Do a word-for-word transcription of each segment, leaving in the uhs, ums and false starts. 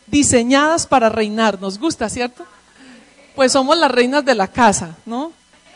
diseñadas para reinar. ¿Nos gusta, cierto? Pues somos las reinas de la casa, ¿no?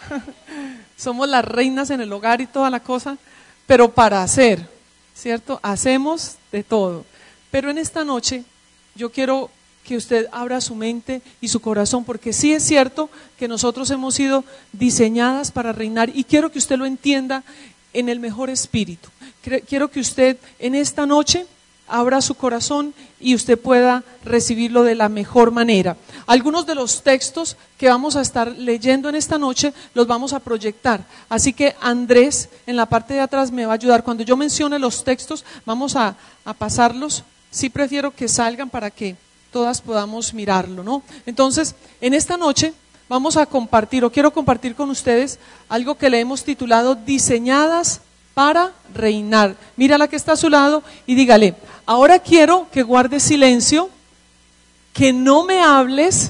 Somos las reinas en el hogar y toda la cosa, pero para hacer, ¿cierto? Hacemos de todo. Pero en esta noche yo quiero que usted abra su mente y su corazón, porque sí es cierto que nosotros hemos sido diseñadas para reinar, y quiero que usted lo entienda en el mejor espíritu. Quiero que usted en esta noche abra su corazón y usted pueda recibirlo de la mejor manera. Algunos de los textos que vamos a estar leyendo en esta noche los vamos a proyectar, así que Andrés en la parte de atrás me va a ayudar. Cuando yo mencione los textos vamos a, a pasarlos. Sí prefiero que salgan para que todas podamos mirarlo, ¿no? Entonces, en esta noche vamos a compartir, o quiero compartir con ustedes algo que le hemos titulado Diseñadas para reinar. Mira la que está a su lado y dígale: ahora quiero que guardes silencio, que no me hables,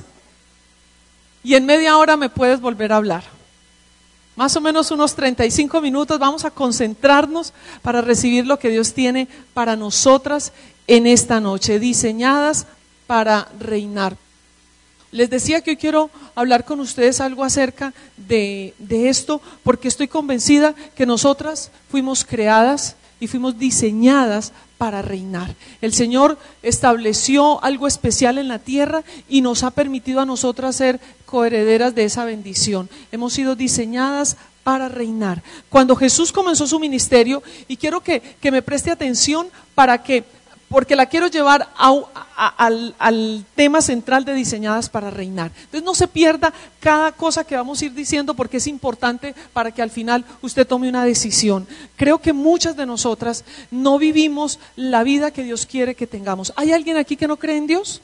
y en media hora me puedes volver a hablar. Más o menos unos treinta y cinco minutos vamos a concentrarnos para recibir lo que Dios tiene para nosotras en esta noche, diseñadas para reinar. Les decía que hoy quiero hablar con ustedes algo acerca de, de esto, porque estoy convencida que nosotras fuimos creadas y fuimos diseñadas para reinar. El Señor estableció algo especial en la tierra y nos ha permitido a nosotras ser coherederas de esa bendición. Hemos sido diseñadas para reinar. Cuando Jesús comenzó su ministerio, y quiero que, que me preste atención para que porque la quiero llevar a, a, al, al tema central de diseñadas para reinar. Entonces no se pierda cada cosa que vamos a ir diciendo, porque es importante para que al final usted tome una decisión. Creo que muchas de nosotras no vivimos la vida que Dios quiere que tengamos. ¿Hay alguien aquí que no cree en Dios?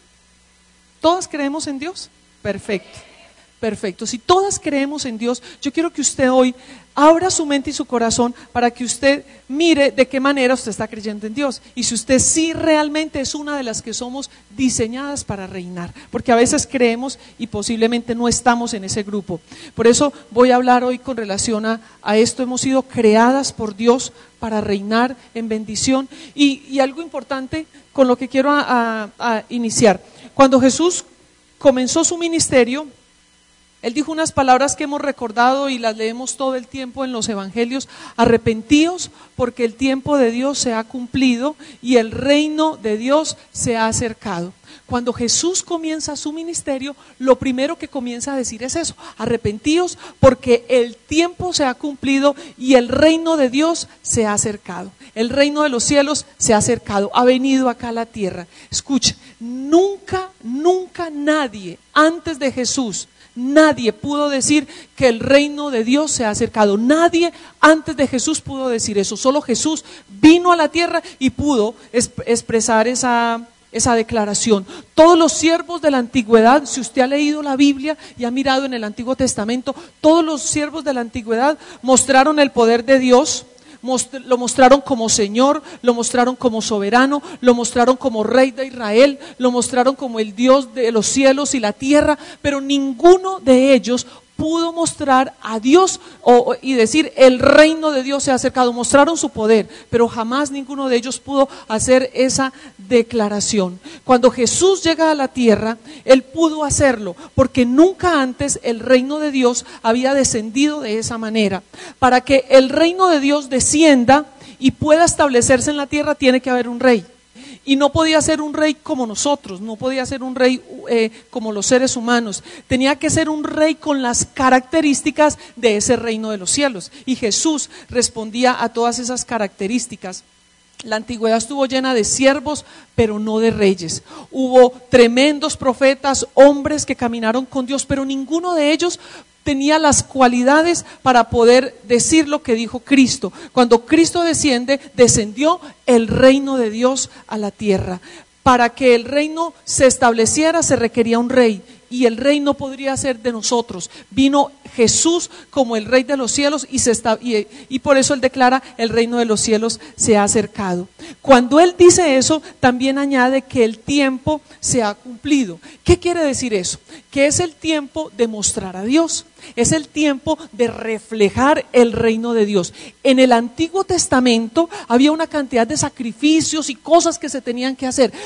¿Todas creemos en Dios? Perfecto. Perfecto, si todas creemos en Dios, yo quiero que usted hoy abra su mente y su corazón para que usted mire de qué manera usted está creyendo en Dios, y si usted sí realmente es una de las que somos diseñadas para reinar, porque a veces creemos y posiblemente no estamos en ese grupo. Por eso voy a hablar hoy con relación a, a esto. Hemos sido creadas por Dios para reinar en bendición, y, y algo importante con lo que quiero a, a, a iniciar. Cuando Jesús comenzó su ministerio, Él dijo unas palabras que hemos recordado y las leemos todo el tiempo en los evangelios: arrepentíos porque el tiempo de Dios se ha cumplido y el reino de Dios se ha acercado. Cuando Jesús comienza su ministerio, lo primero que comienza a decir es eso: arrepentíos porque el tiempo se ha cumplido y el reino de Dios se ha acercado. El reino de los cielos se ha acercado, ha venido acá a la tierra. Escuche, nunca, nunca nadie antes de Jesús, nadie pudo decir que el reino de Dios se ha acercado. Nadie antes de Jesús pudo decir eso. Solo Jesús vino a la tierra y pudo exp- expresar esa, esa declaración. Todos los siervos de la antigüedad, si usted ha leído la Biblia y ha mirado en el Antiguo Testamento, todos los siervos de la antigüedad mostraron el poder de Dios. Lo mostraron como Señor, lo mostraron como soberano, lo mostraron como Rey de Israel, lo mostraron como el Dios de los cielos y la tierra, pero ninguno de ellos pudo mostrar a Dios o, y decir el reino de Dios se ha acercado. Mostraron su poder, pero jamás ninguno de ellos pudo hacer esa declaración. Cuando Jesús llega a la tierra, Él pudo hacerlo, porque nunca antes el reino de Dios había descendido de esa manera. Para que el reino de Dios descienda y pueda establecerse en la tierra, tiene que haber un rey. Y no podía ser un rey como nosotros, no podía ser un rey eh, como los seres humanos. Tenía que ser un rey con las características de ese reino de los cielos. Y Jesús respondía a todas esas características. La antigüedad estuvo llena de siervos, pero no de reyes. Hubo tremendos profetas, hombres que caminaron con Dios, pero ninguno de ellos tenía las cualidades para poder decir lo que dijo Cristo. Cuando Cristo desciende, descendió el reino de Dios a la tierra. Para que el reino se estableciera se requería un rey, y el rey no podría ser de nosotros. Vino Jesús como el Rey de los cielos y, se está, y, y por eso Él declara: el reino de los cielos se ha acercado. Cuando Él dice eso, también añade que el tiempo se ha cumplido. ¿Qué quiere decir eso? Que es el tiempo de mostrar a Dios. Es el tiempo de reflejar el reino de Dios. En el Antiguo Testamento había una cantidad de sacrificios y cosas que se tenían que hacer,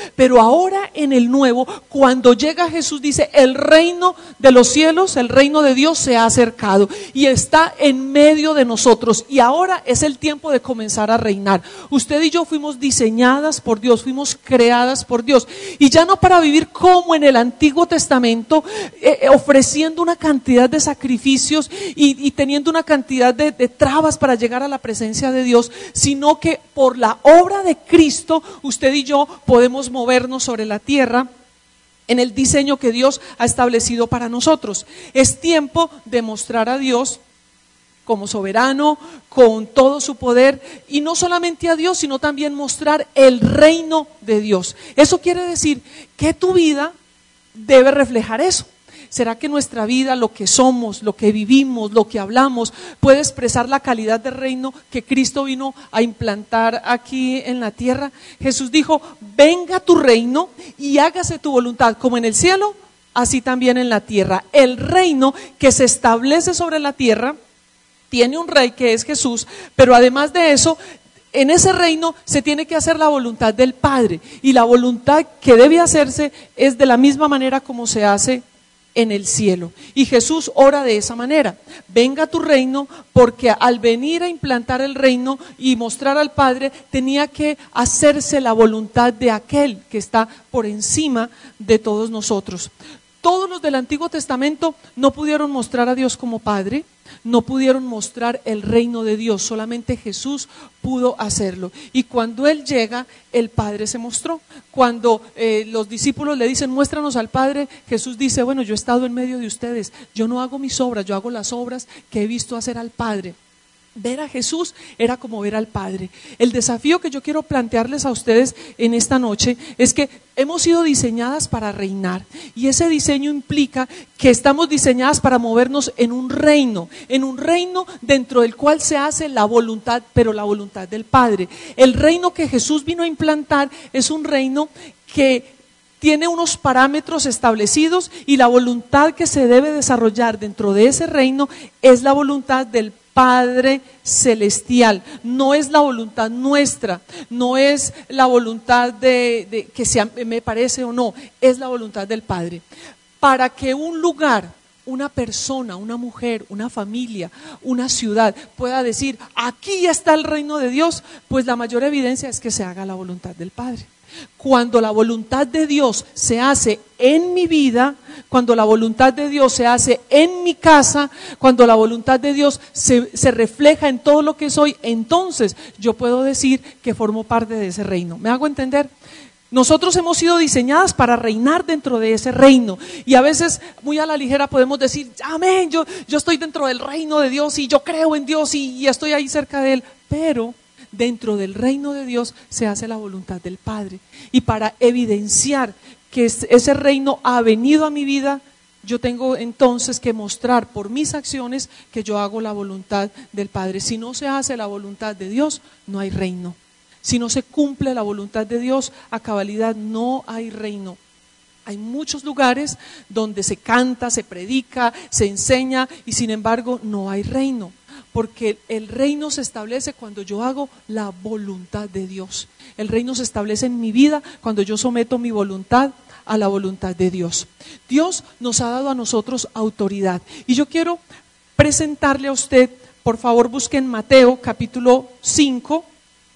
pero ahora en el nuevo, cuando llega Jesús, dice, el reino de los cielos, el reino de Dios se ha acercado y está en medio de nosotros, y ahora es el tiempo de comenzar a reinar. Usted y yo fuimos diseñadas por Dios, fuimos creadas por Dios, y ya no para vivir como en el Antiguo Testamento, eh, ofreciendo una cantidad de sacrificios y, y teniendo una cantidad de, de trabas para llegar a la presencia de Dios, sino que por la obra de Cristo, usted y yo podemos movernos sobre la tierra en el diseño que Dios ha establecido para nosotros. Es tiempo de mostrar a Dios como soberano, con todo su poder, y no solamente a Dios, sino también mostrar el reino de Dios. Eso quiere decir que tu vida debe reflejar eso. ¿Será que nuestra vida, lo que somos, lo que vivimos, lo que hablamos, puede expresar la calidad de reino que Cristo vino a implantar aquí en la tierra? Jesús dijo, venga tu reino y hágase tu voluntad, como en el cielo, así también en la tierra. El reino que se establece sobre la tierra tiene un rey que es Jesús, pero además de eso, en ese reino se tiene que hacer la voluntad del Padre, y la voluntad que debe hacerse es de la misma manera como se hace en el cielo. Y Jesús ora de esa manera: venga tu reino, porque al venir a implantar el reino y mostrar al Padre, tenía que hacerse la voluntad de aquel que está por encima de todos nosotros. Todos los del Antiguo Testamento no pudieron mostrar a Dios como Padre, no pudieron mostrar el reino de Dios, solamente Jesús pudo hacerlo. Y cuando Él llega, el Padre se mostró. Cuando eh, los discípulos le dicen, muéstranos al Padre, Jesús dice, bueno, yo he estado en medio de ustedes, yo no hago mis obras, yo hago las obras que he visto hacer al Padre. Ver a Jesús era como ver al Padre. El desafío que yo quiero plantearles a ustedes en esta noche es que hemos sido diseñadas para reinar, y ese diseño implica que estamos diseñadas para movernos en un reino, en un reino dentro del cual se hace la voluntad, pero la voluntad del Padre. El reino que Jesús vino a implantar es un reino que tiene unos parámetros establecidos, y la voluntad que se debe desarrollar dentro de ese reino es la voluntad del Padre celestial. No es la voluntad nuestra, no es la voluntad de, de que sea, me parece o no, es la voluntad del Padre. Para que un lugar, una persona, una mujer, una familia, una ciudad pueda decir, aquí está el reino de Dios, pues la mayor evidencia es que se haga la voluntad del Padre. Cuando la voluntad de Dios se hace en mi vida, cuando la voluntad de Dios se hace en mi casa, cuando la voluntad de Dios se, se refleja en todo lo que soy, entonces yo puedo decir que formo parte de ese reino. ¿Me hago entender? Nosotros hemos sido diseñadas para reinar dentro de ese reino, y a veces muy a la ligera podemos decir, amén, yo, yo estoy dentro del reino de Dios y yo creo en Dios y, y estoy ahí cerca de Él, pero dentro del reino de Dios se hace la voluntad del Padre. Y para evidenciar que ese reino ha venido a mi vida, yo tengo entonces que mostrar por mis acciones que yo hago la voluntad del Padre. Si no se hace la voluntad de Dios, no hay reino. Si no se cumple la voluntad de Dios a cabalidad, no hay reino. Hay muchos lugares donde se canta, se predica, se enseña, y sin embargo no hay reino. Porque el reino se establece cuando yo hago la voluntad de Dios. El reino se establece en mi vida cuando yo someto mi voluntad a la voluntad de Dios. Dios nos ha dado a nosotros autoridad. Y yo quiero presentarle a usted, por favor busquen Mateo capítulo cinco.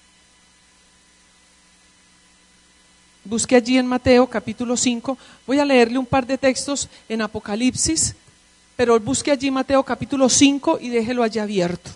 Busque allí en Mateo capítulo cinco. Voy a leerle un par de textos en Apocalipsis, pero busque allí Mateo capítulo cinco y déjelo allí abierto.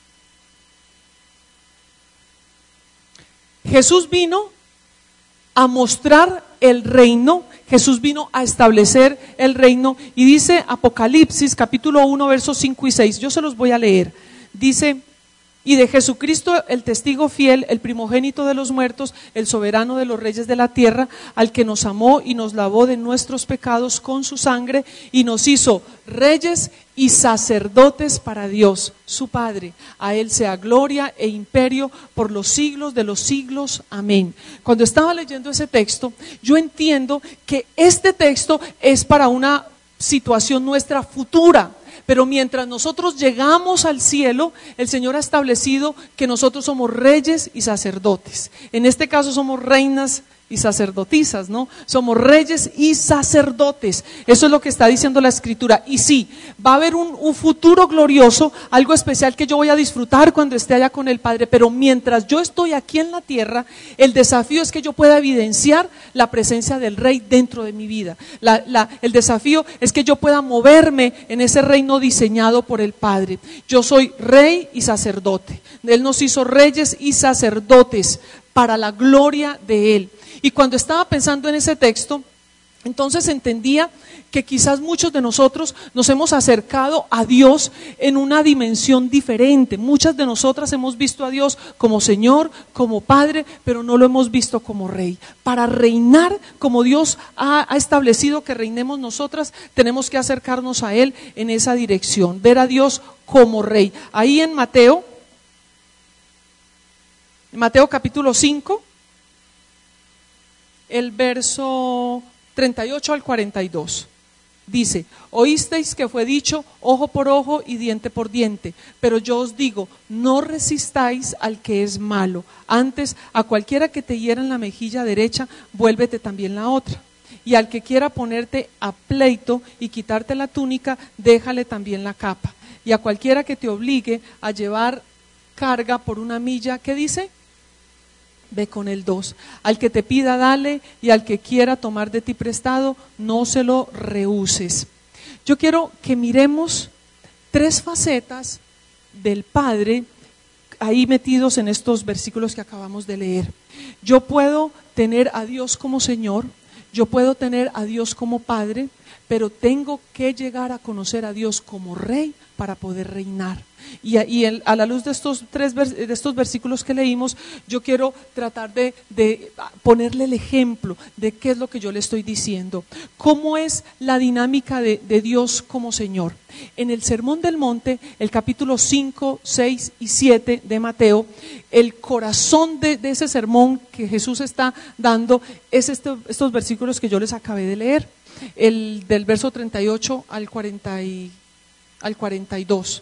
Jesús vino a mostrar el reino, Jesús vino a establecer el reino, y dice Apocalipsis capítulo uno versos cinco y seis, yo se los voy a leer. Dice: y de Jesucristo, el testigo fiel, el primogénito de los muertos, el soberano de los reyes de la tierra, al que nos amó y nos lavó de nuestros pecados con su sangre, y nos hizo reyes y sacerdotes para Dios, su Padre. A Él sea gloria e imperio por los siglos de los siglos. Amén. Cuando estaba leyendo ese texto, yo entiendo que este texto es para una situación nuestra futura. Pero mientras nosotros llegamos al cielo, el Señor ha establecido que nosotros somos reyes y sacerdotes. En este caso somos reinas y sacerdotisas, ¿no? Somos reyes y sacerdotes. Eso es lo que está diciendo la Escritura. Y sí, va a haber un, un futuro glorioso, algo especial que yo voy a disfrutar cuando esté allá con el Padre, pero mientras yo estoy aquí en la tierra, el desafío es que yo pueda evidenciar la presencia del Rey dentro de mi vida. La, la, el desafío es que yo pueda moverme en ese reino diseñado por el Padre. Yo soy rey y sacerdote. Él nos hizo reyes y sacerdotes para la gloria de Él. Y cuando estaba pensando en ese texto, entonces entendía que quizás muchos de nosotros nos hemos acercado a Dios en una dimensión diferente. Muchas de nosotras hemos visto a Dios como Señor, como Padre, pero no lo hemos visto como Rey. Para reinar como Dios ha, ha establecido que reinemos nosotras, tenemos que acercarnos a Él en esa dirección, ver a Dios como Rey. Ahí en Mateo, en Mateo capítulo cinco, el verso treinta y ocho al cuarenta y dos, dice: oísteis que fue dicho ojo por ojo y diente por diente, pero yo os digo, no resistáis al que es malo, antes a cualquiera que te hiera en la mejilla derecha, vuélvete también la otra, y al que quiera ponerte a pleito y quitarte la túnica, déjale también la capa, y a cualquiera que te obligue a llevar carga por una milla, ¿qué dice? Ve con el dos. Al que te pida, dale, y al que quiera tomar de ti prestado, no se lo rehuses. Yo quiero que miremos tres facetas del Padre ahí metidos en estos versículos que acabamos de leer. Yo puedo tener a Dios como Señor, yo puedo tener a Dios como Padre, pero tengo que llegar a conocer a Dios como Rey para poder reinar. Y, y el, a la luz de estos tres de estos versículos que leímos, yo quiero tratar de, de ponerle el ejemplo de qué es lo que yo le estoy diciendo. ¿Cómo es la dinámica de, de Dios como Señor? En el Sermón del Monte, el capítulo cinco, seis y siete de Mateo, el corazón de, de ese sermón que Jesús está dando es este, estos versículos que yo les acabé de leer, el del verso treinta y ocho al cuarenta y, al cuarenta y dos.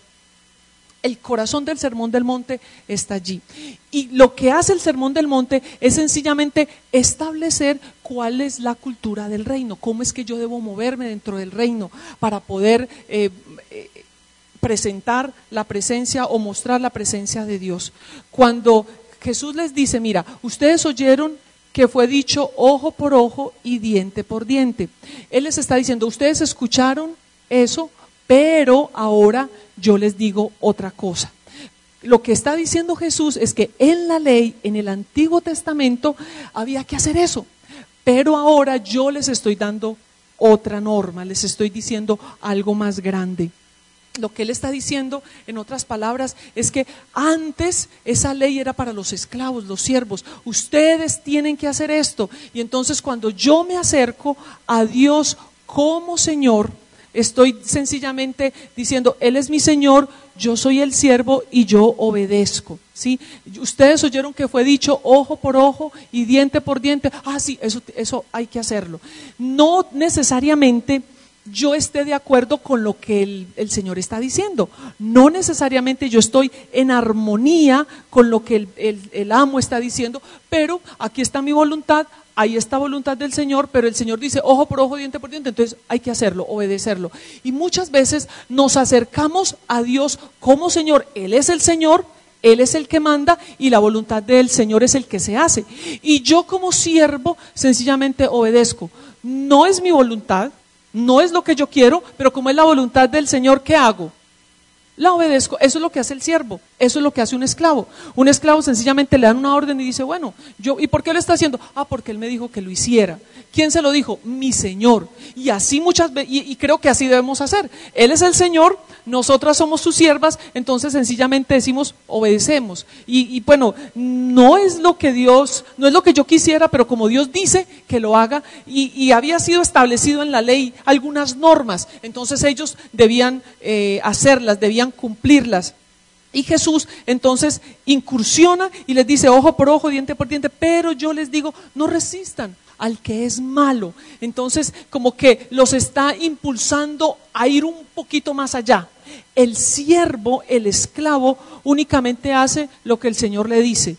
El corazón del Sermón del Monte está allí. Y lo que hace el Sermón del Monte es sencillamente establecer cuál es la cultura del reino, cómo es que yo debo moverme dentro del reino para poder eh, eh, presentar la presencia o mostrar la presencia de Dios. Cuando Jesús les dice, mira, ustedes oyeron que fue dicho ojo por ojo y diente por diente. Él les está diciendo, ustedes escucharon eso, pero ahora yo les digo otra cosa. Lo que está diciendo Jesús es que en la ley, en el Antiguo Testamento, había que hacer eso, pero ahora yo les estoy dando otra norma, les estoy diciendo algo más grande. Lo que él está diciendo, en otras palabras, es que antes esa ley era para los esclavos, los siervos. Ustedes tienen que hacer esto. Y entonces cuando yo me acerco a Dios como Señor, estoy sencillamente diciendo, Él es mi Señor, yo soy el siervo y yo obedezco, ¿sí? Ustedes oyeron que fue dicho ojo por ojo y diente por diente. Ah, sí, eso, eso hay que hacerlo. No necesariamente yo esté de acuerdo con lo que el, el Señor está diciendo. No necesariamente yo estoy en armonía con lo que el, el, el amo está diciendo, pero aquí está mi voluntad, ahí está voluntad del Señor, pero el Señor dice ojo por ojo, diente por diente, entonces hay que hacerlo, obedecerlo. Y muchas veces nos acercamos a Dios como Señor. Él es el Señor, Él es el que manda y la voluntad del Señor es el que se hace. Y yo como siervo sencillamente obedezco. No es mi voluntad, no es lo que yo quiero, pero como es la voluntad del Señor, ¿qué hago? La obedezco. Eso es lo que hace el siervo, eso es lo que hace un esclavo. Un esclavo sencillamente le dan una orden y dice, bueno, yo, ¿y por qué lo está haciendo? Ah, porque él me dijo que lo hiciera. ¿Quién se lo dijo? Mi Señor. Y así muchas veces, y, y creo que así debemos hacer. Él es el Señor, nosotras somos sus siervas, entonces sencillamente decimos, obedecemos. Y, y bueno, no es lo que Dios, no es lo que yo quisiera, pero como Dios dice que lo haga, y, y había sido establecido en la ley algunas normas, entonces ellos debían eh, hacerlas, debían cumplirlas. Y Jesús entonces incursiona y les dice ojo por ojo, diente por diente, pero yo les digo, no resistan al que es malo. Entonces como que los está impulsando a ir un poquito más allá. El siervo, el esclavo, únicamente hace lo que el Señor le dice.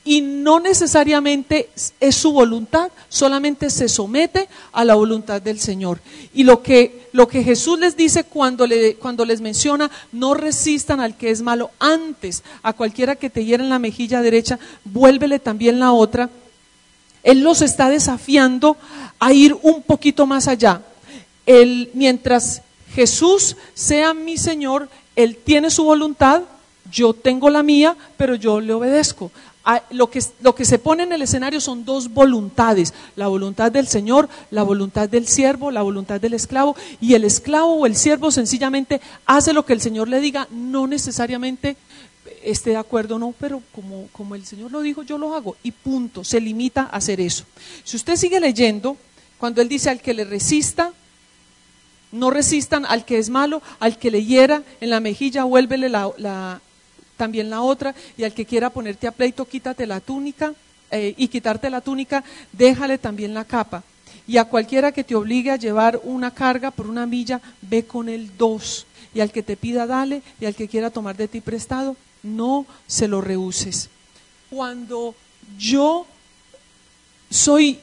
y no necesariamente es su voluntad, solamente se somete a la voluntad del Señor. Y lo que, lo que Jesús les dice cuando, le, cuando les menciona, no resistan al que es malo, antes a cualquiera que te hiera en la mejilla derecha, vuélvele también la otra. Él los está desafiando a ir un poquito más allá. Él, mientras Jesús sea mi Señor, Él tiene su voluntad, yo tengo la mía, pero yo le obedezco. Lo que, lo que se pone en el escenario son dos voluntades, la voluntad del Señor, la voluntad del siervo, la voluntad del esclavo, y el esclavo o el siervo sencillamente hace lo que el Señor le diga, no necesariamente esté de acuerdo, no, pero como, como el Señor lo dijo, yo lo hago, y punto, se limita a hacer eso. Si usted sigue leyendo, cuando Él dice al que le resista, no resistan al que es malo, al que le hiera en la mejilla, vuélvele la, la también la otra, y al que quiera ponerte a pleito, quítate la túnica, eh, y quitarte la túnica, déjale también la capa. Y a cualquiera que te obligue a llevar una carga por una milla, ve con él dos. Y al que te pida, dale, y al que quiera tomar de ti prestado, no se lo rehuses. Cuando yo soy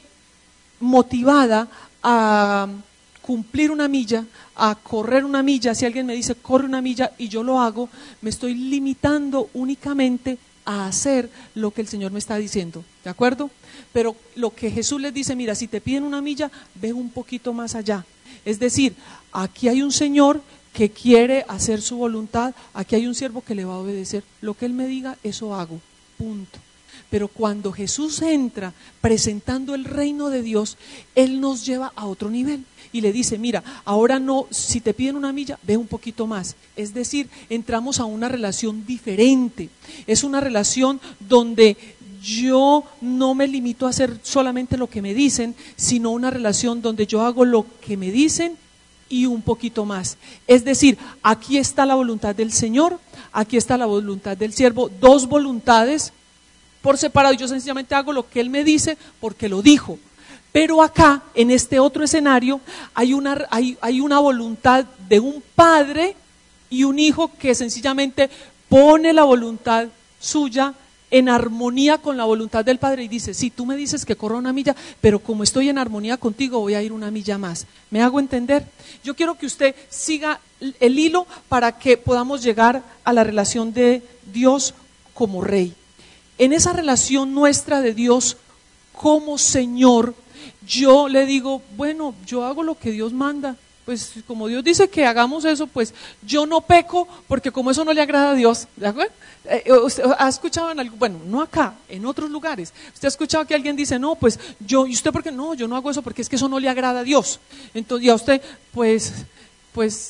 motivada a cumplir una milla, a correr una milla, si alguien me dice corre una milla y yo lo hago, me estoy limitando únicamente a hacer lo que el Señor me está diciendo, ¿de acuerdo? Pero lo que Jesús les dice, mira, si te piden una milla, ve un poquito más allá. Es decir, aquí hay un Señor que quiere hacer su voluntad, aquí hay un siervo que le va a obedecer, lo que Él me diga, eso hago, punto. Pero cuando Jesús entra presentando el reino de Dios, Él nos lleva a otro nivel y le dice, mira, ahora no, si te piden una milla, ve un poquito más. Es decir, entramos a una relación diferente. Es una relación donde yo no me limito a hacer solamente lo que me dicen, sino una relación donde yo hago lo que me dicen y un poquito más. Es decir, aquí está la voluntad del Señor, aquí está la voluntad del siervo, dos voluntades por separado, yo sencillamente hago lo que Él me dice porque lo dijo. Pero acá, en este otro escenario, hay una, hay, hay una voluntad de un padre y un hijo que sencillamente pone la voluntad suya en armonía con la voluntad del padre y dice, sí, tú me dices que corra una milla, pero como estoy en armonía contigo voy a ir una milla más. ¿Me hago entender? Yo quiero que usted siga el hilo para que podamos llegar a la relación de Dios como Rey. En esa relación nuestra de Dios como Señor, yo le digo, bueno, yo hago lo que Dios manda, pues como Dios dice que hagamos eso, pues yo no peco porque como eso no le agrada a Dios, ¿de acuerdo? Eh, ¿Usted ha escuchado en algo, bueno, no acá, en otros lugares, usted ha escuchado que alguien dice, no, pues yo, ¿y usted por qué? No, yo no hago eso porque es que eso no le agrada a Dios. Entonces, y a usted, pues, pues...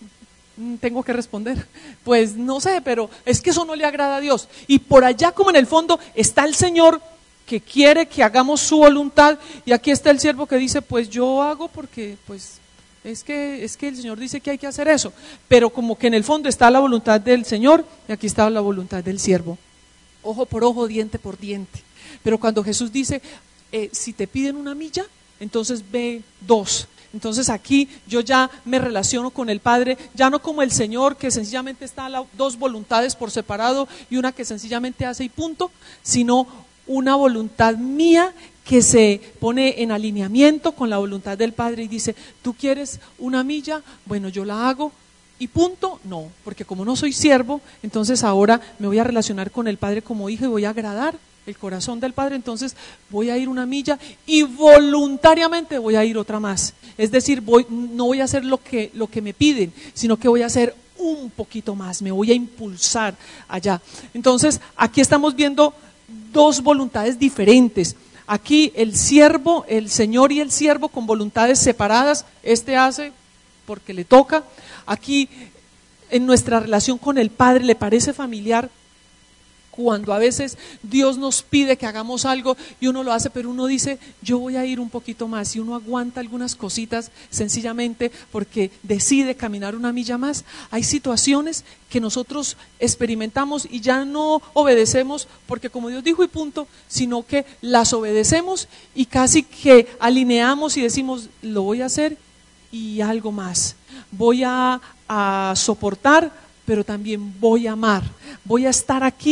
tengo que responder, pues no sé, pero es que eso no le agrada a Dios. Y por allá como en el fondo está el Señor que quiere que hagamos su voluntad, y aquí está el siervo que dice, pues yo hago porque pues es que, es que el Señor dice que hay que hacer eso, pero como que en el fondo está la voluntad del Señor y aquí está la voluntad del siervo, ojo por ojo, diente por diente. Pero cuando Jesús dice, eh, si te piden una milla, entonces ve dos. Entonces aquí yo ya me relaciono con el Padre, ya no como el Señor que sencillamente está las dos voluntades por separado y una que sencillamente hace y punto, sino una voluntad mía que se pone en alineamiento con la voluntad del Padre y dice, ¿tú quieres una milla? Bueno, yo la hago y punto. No, porque como no soy siervo, entonces ahora me voy a relacionar con el Padre como hijo y voy a agradar el corazón del Padre, entonces voy a ir una milla y voluntariamente voy a ir otra más. Es decir, voy, no voy a hacer lo que, lo que me piden, sino que voy a hacer un poquito más, me voy a impulsar allá. Entonces, aquí estamos viendo dos voluntades diferentes. Aquí el siervo, el Señor y el siervo con voluntades separadas, este hace porque le toca. Aquí en nuestra relación con el Padre, ¿le parece familiar cuando a veces Dios nos pide que hagamos algo y uno lo hace, pero uno dice, yo voy a ir un poquito más, y uno aguanta algunas cositas sencillamente porque decide caminar una milla más? Hay situaciones que nosotros experimentamos y ya no obedecemos porque como Dios dijo y punto, sino que las obedecemos y casi que alineamos y decimos, lo voy a hacer y algo más, voy a, a soportar, pero también voy a amar, voy a estar aquí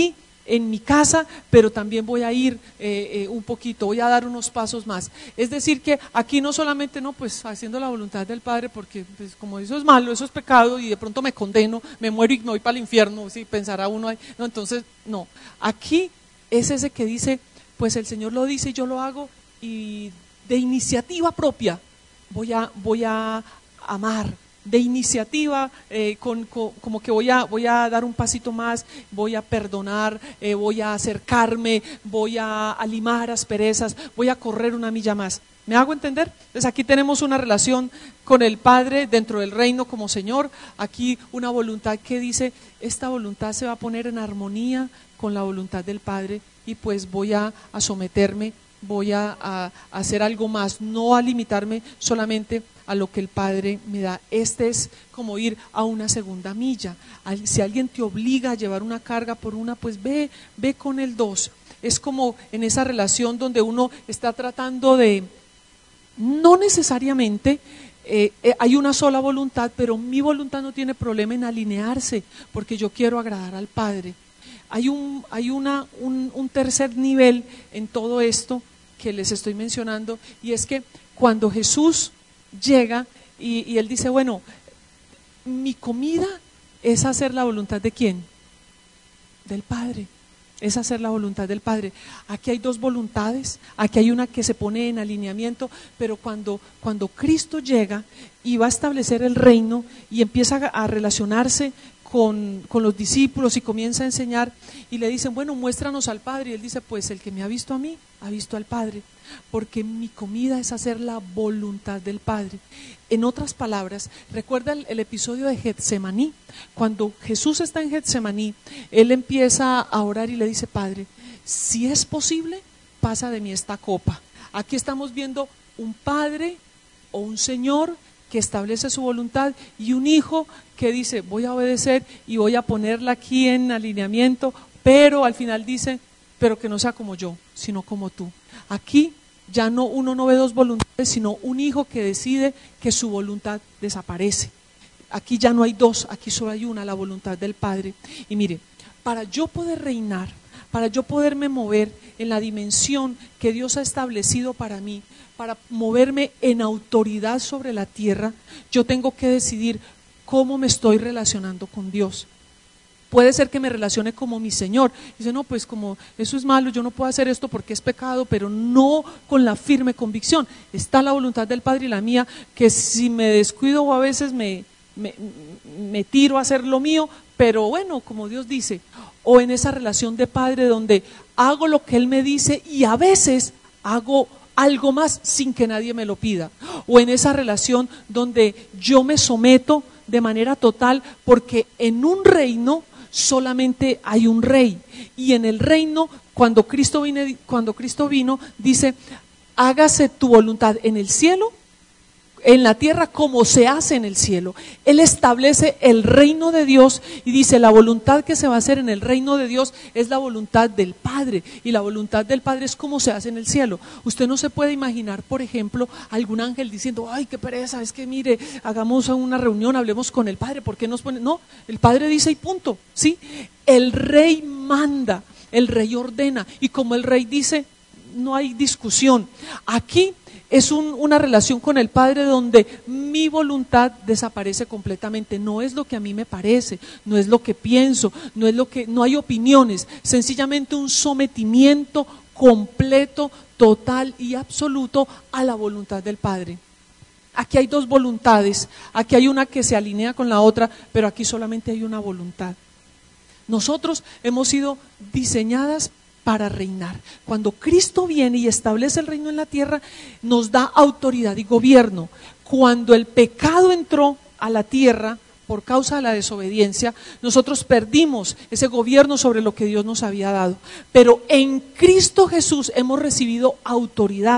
en mi casa, pero también voy a ir eh, eh, un poquito, voy a dar unos pasos más. Es decir que aquí no solamente, no, pues haciendo la voluntad del Padre, porque pues, como eso es malo, eso es pecado y de pronto me condeno, me muero y me voy para el infierno, si pensará uno ahí. No, entonces, no, aquí es ese que dice, pues el Señor lo dice y yo lo hago, y de iniciativa propia voy a, voy a amar, de iniciativa, eh, con, con, como que voy a, voy a dar un pasito más, voy a perdonar, eh, voy a acercarme, voy a, a limar asperezas, voy a correr una milla más. ¿Me hago entender? Entonces aquí tenemos una relación con el Padre dentro del reino como Señor, aquí una voluntad que dice, esta voluntad se va a poner en armonía con la voluntad del Padre y pues voy a, a someterme, voy a, a, a hacer algo más, no a limitarme solamente a lo que el Padre me da. Este es como ir a una segunda milla. Si alguien te obliga a llevar una carga por una, pues ve, ve con el dos. Es como en esa relación donde uno está tratando de, no necesariamente eh, eh, hay una sola voluntad, pero mi voluntad no tiene problema en alinearse, porque yo quiero agradar al Padre. Hay un, hay una, un, un tercer nivel en todo esto que les estoy mencionando, y es que cuando Jesús llega y, y Él dice, bueno, mi comida es hacer la voluntad ¿de quién? Del Padre, es hacer la voluntad del Padre. Aquí hay dos voluntades, aquí hay una que se pone en alineamiento, pero cuando, cuando Cristo llega y va a establecer el reino y empieza a, a relacionarse Con, con los discípulos y comienza a enseñar y le dicen, bueno, muéstranos al Padre, y Él dice, pues el que me ha visto a mí, ha visto al Padre, porque mi comida es hacer la voluntad del Padre. En otras palabras, recuerda el, el episodio de Getsemaní, cuando Jesús está en Getsemaní, Él empieza a orar y le dice, Padre, si es posible, pasa de mí esta copa. Aquí estamos viendo un Padre o un Señor que establece su voluntad y un hijo que dice, voy a obedecer y voy a ponerla aquí en alineamiento, pero al final dice, pero que no sea como yo, sino como tú. Aquí ya no, uno no ve dos voluntades, sino un hijo que decide que su voluntad desaparece. Aquí ya no hay dos, aquí solo hay una, la voluntad del Padre. Y mire, para yo poder reinar, para yo poderme mover en la dimensión que Dios ha establecido para mí, para moverme en autoridad sobre la tierra, yo tengo que decidir cómo me estoy relacionando con Dios. Puede ser que me relacione como mi Señor. Dice, no, pues como eso es malo, yo no puedo hacer esto porque es pecado, pero no con la firme convicción. Está la voluntad del Padre y la mía, que si me descuido o a veces me, me, me tiro a hacer lo mío, pero bueno, como Dios dice. O en esa relación de padre donde hago lo que Él me dice y a veces hago algo más sin que nadie me lo pida. O en esa relación donde yo me someto de manera total, porque en un reino solamente hay un rey, y en el reino, cuando Cristo vino, cuando Cristo vino, dice, hágase tu voluntad en el cielo, en la tierra como se hace en el cielo. Él establece el reino de Dios y dice, la voluntad que se va a hacer en el reino de Dios es la voluntad del Padre, y la voluntad del Padre es como se hace en el cielo. Usted no se puede imaginar, por ejemplo, algún ángel diciendo, ay, qué pereza, es que mire, hagamos una reunión, hablemos con el Padre, ¿por qué nos pone? No, el Padre dice y punto, ¿sí? El Rey manda, el Rey ordena, y como el Rey dice, no hay discusión. Aquí es un, una relación con el Padre donde mi voluntad desaparece completamente. No es lo que a mí me parece, no es lo que pienso, no es lo que, no hay opiniones, sencillamente un sometimiento completo, total y absoluto a la voluntad del Padre. Aquí hay dos voluntades, aquí hay una que se alinea con la otra, pero aquí solamente hay una voluntad. Nosotros hemos sido diseñadas para reinar. Cuando Cristo viene y establece el reino en la tierra, nos da autoridad y gobierno. Cuando el pecado entró a la tierra por causa de la desobediencia, nosotros perdimos ese gobierno sobre lo que Dios nos había dado. Pero en Cristo Jesús hemos recibido autoridad.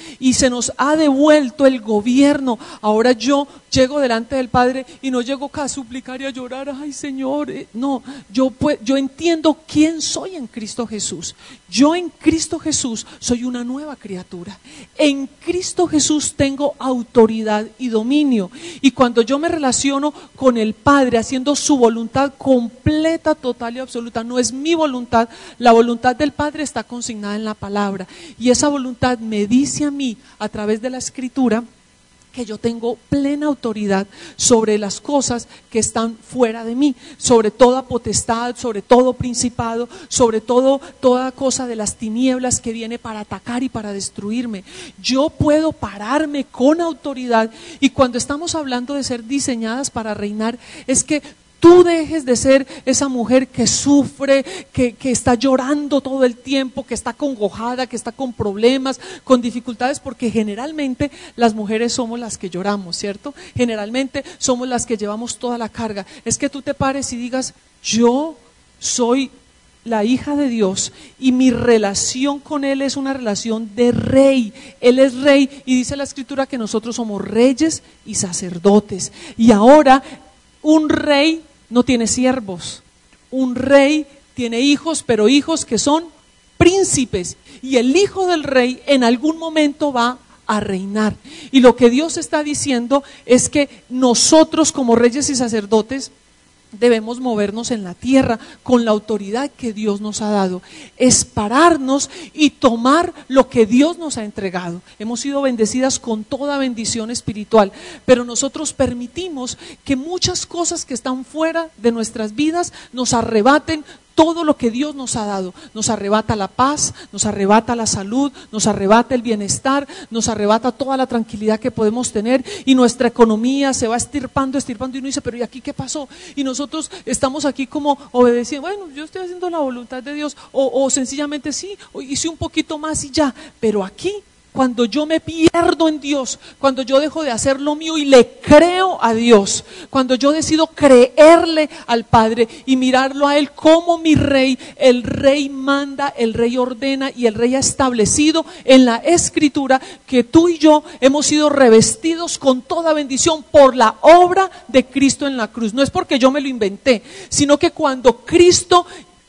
y se nos ha devuelto el gobierno. Ahora yo llego delante del Padre y no llego acá a suplicar y a llorar, ay Señor, no, yo, yo entiendo quién soy en Cristo Jesús. Yo en Cristo Jesús soy una nueva criatura. En Cristo Jesús tengo autoridad y dominio, y cuando yo me relaciono con el Padre haciendo su voluntad completa, total y absoluta, no es mi voluntad, la voluntad del Padre está consignada en la palabra, y esa voluntad me dice a mí a través de la Escritura que yo tengo plena autoridad sobre las cosas que están fuera de mí, sobre toda potestad, sobre todo principado, sobre todo toda cosa de las tinieblas que viene para atacar y para destruirme. Yo puedo pararme con autoridad, y cuando estamos hablando de ser diseñadas para reinar, es que tú dejes de ser esa mujer que sufre, que, que está llorando todo el tiempo, que está congojada, que está con problemas, con dificultades, porque generalmente las mujeres somos las que lloramos, ¿cierto? Generalmente somos las que llevamos toda la carga. Es que tú te pares y digas, yo soy la hija de Dios y mi relación con Él es una relación de rey. Él es rey, y dice la Escritura que nosotros somos reyes y sacerdotes. Y ahora un rey no tiene siervos, un rey tiene hijos, pero hijos que son príncipes, y el hijo del rey en algún momento va a reinar. Y lo que Dios está diciendo es que nosotros como reyes y sacerdotes debemos movernos en la tierra con la autoridad que Dios nos ha dado, es pararnos y tomar lo que Dios nos ha entregado. Hemos sido bendecidas con toda bendición espiritual, pero nosotros permitimos que muchas cosas que están fuera de nuestras vidas nos arrebaten todo lo que Dios nos ha dado. Nos arrebata la paz, nos arrebata la salud, nos arrebata el bienestar, nos arrebata toda la tranquilidad que podemos tener, y nuestra economía se va estirpando, estirpando, y uno dice, pero ¿y aquí qué pasó? Y nosotros estamos aquí como obedeciendo, bueno, yo estoy haciendo la voluntad de Dios, o, o sencillamente sí, o hice un poquito más y ya. Pero aquí, cuando yo me pierdo en Dios, cuando yo dejo de hacer lo mío y le creo a Dios, cuando yo decido creerle al Padre y mirarlo a Él como mi rey, el rey manda, el rey ordena, y el rey ha establecido en la Escritura que tú y yo hemos sido revestidos con toda bendición por la obra de Cristo en la cruz. No es porque yo me lo inventé, sino que cuando Cristo,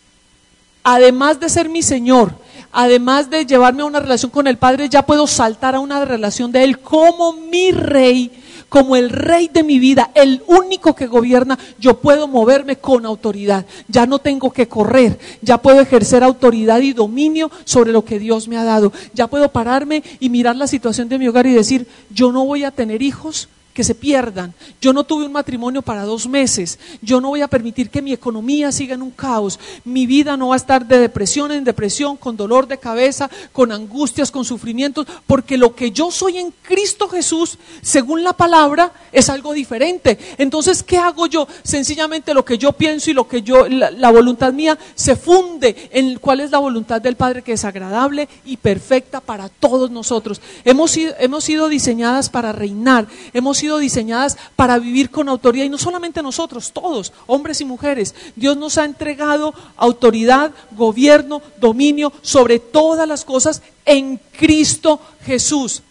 además de ser mi Señor, además de llevarme a una relación con el Padre, ya puedo saltar a una relación de Él como mi rey, como el rey de mi vida, el único que gobierna. Yo puedo moverme con autoridad, ya no tengo que correr, ya puedo ejercer autoridad y dominio sobre lo que Dios me ha dado. Ya puedo pararme y mirar la situación de mi hogar y decir, yo no voy a tener hijos que se pierdan, yo no tuve un matrimonio para dos meses, yo no voy a permitir que mi economía siga en un caos, mi vida no va a estar de depresión en depresión, con dolor de cabeza, con angustias, con sufrimientos, porque lo que yo soy en Cristo Jesús, según la palabra, es algo diferente. Entonces, ¿qué hago yo? Sencillamente lo que yo pienso y lo que yo, la, la voluntad mía se funde en cuál es la voluntad del Padre, que es agradable y perfecta para todos nosotros. Hemos sido, hemos sido diseñadas para reinar, hemos sido diseñadas para vivir con autoridad, y no solamente nosotros, todos, hombres y mujeres. Dios nos ha entregado autoridad, gobierno, dominio sobre todas las cosas en Cristo Jesús.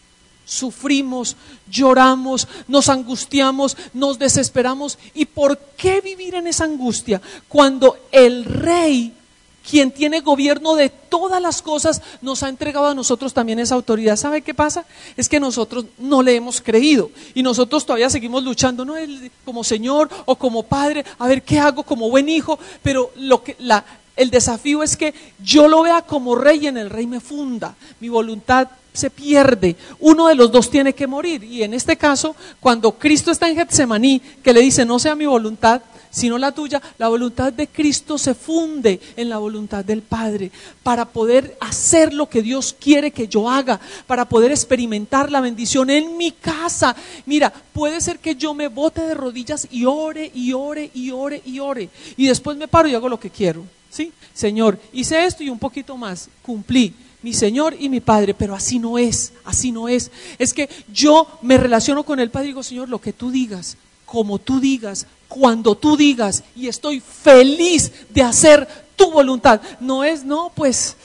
Sufrimos, lloramos, nos angustiamos, nos desesperamos. ¿Y por qué vivir en esa angustia cuando el Rey, quien tiene gobierno de todas las cosas, nos ha entregado a nosotros también esa autoridad? ¿Sabe qué pasa? Es que nosotros no le hemos creído, y nosotros todavía seguimos luchando, no como Señor o como Padre, a ver qué hago como buen hijo. Pero lo que la el desafío es que yo lo vea como rey, y en el rey me funda, mi voluntad se pierde, uno de los dos tiene que morir. Y en este caso, cuando Cristo está en Getsemaní, que le dice, no sea mi voluntad sino la tuya, la voluntad de Cristo se funde en la voluntad del Padre, para poder hacer lo que Dios quiere que yo haga, para poder experimentar la bendición en mi casa. Mira, puede ser que yo me bote de rodillas y ore, y ore, y ore, y ore, y después me paro y hago lo que quiero, ¿sí? Señor, hice esto y un poquito más, cumplí, mi Señor y mi Padre. Pero así no es, así no es. Es que yo me relaciono con el Padre y digo, Señor, lo que tú digas, como tú digas, cuando tú digas, y estoy feliz de hacer tu voluntad. No es, no, pues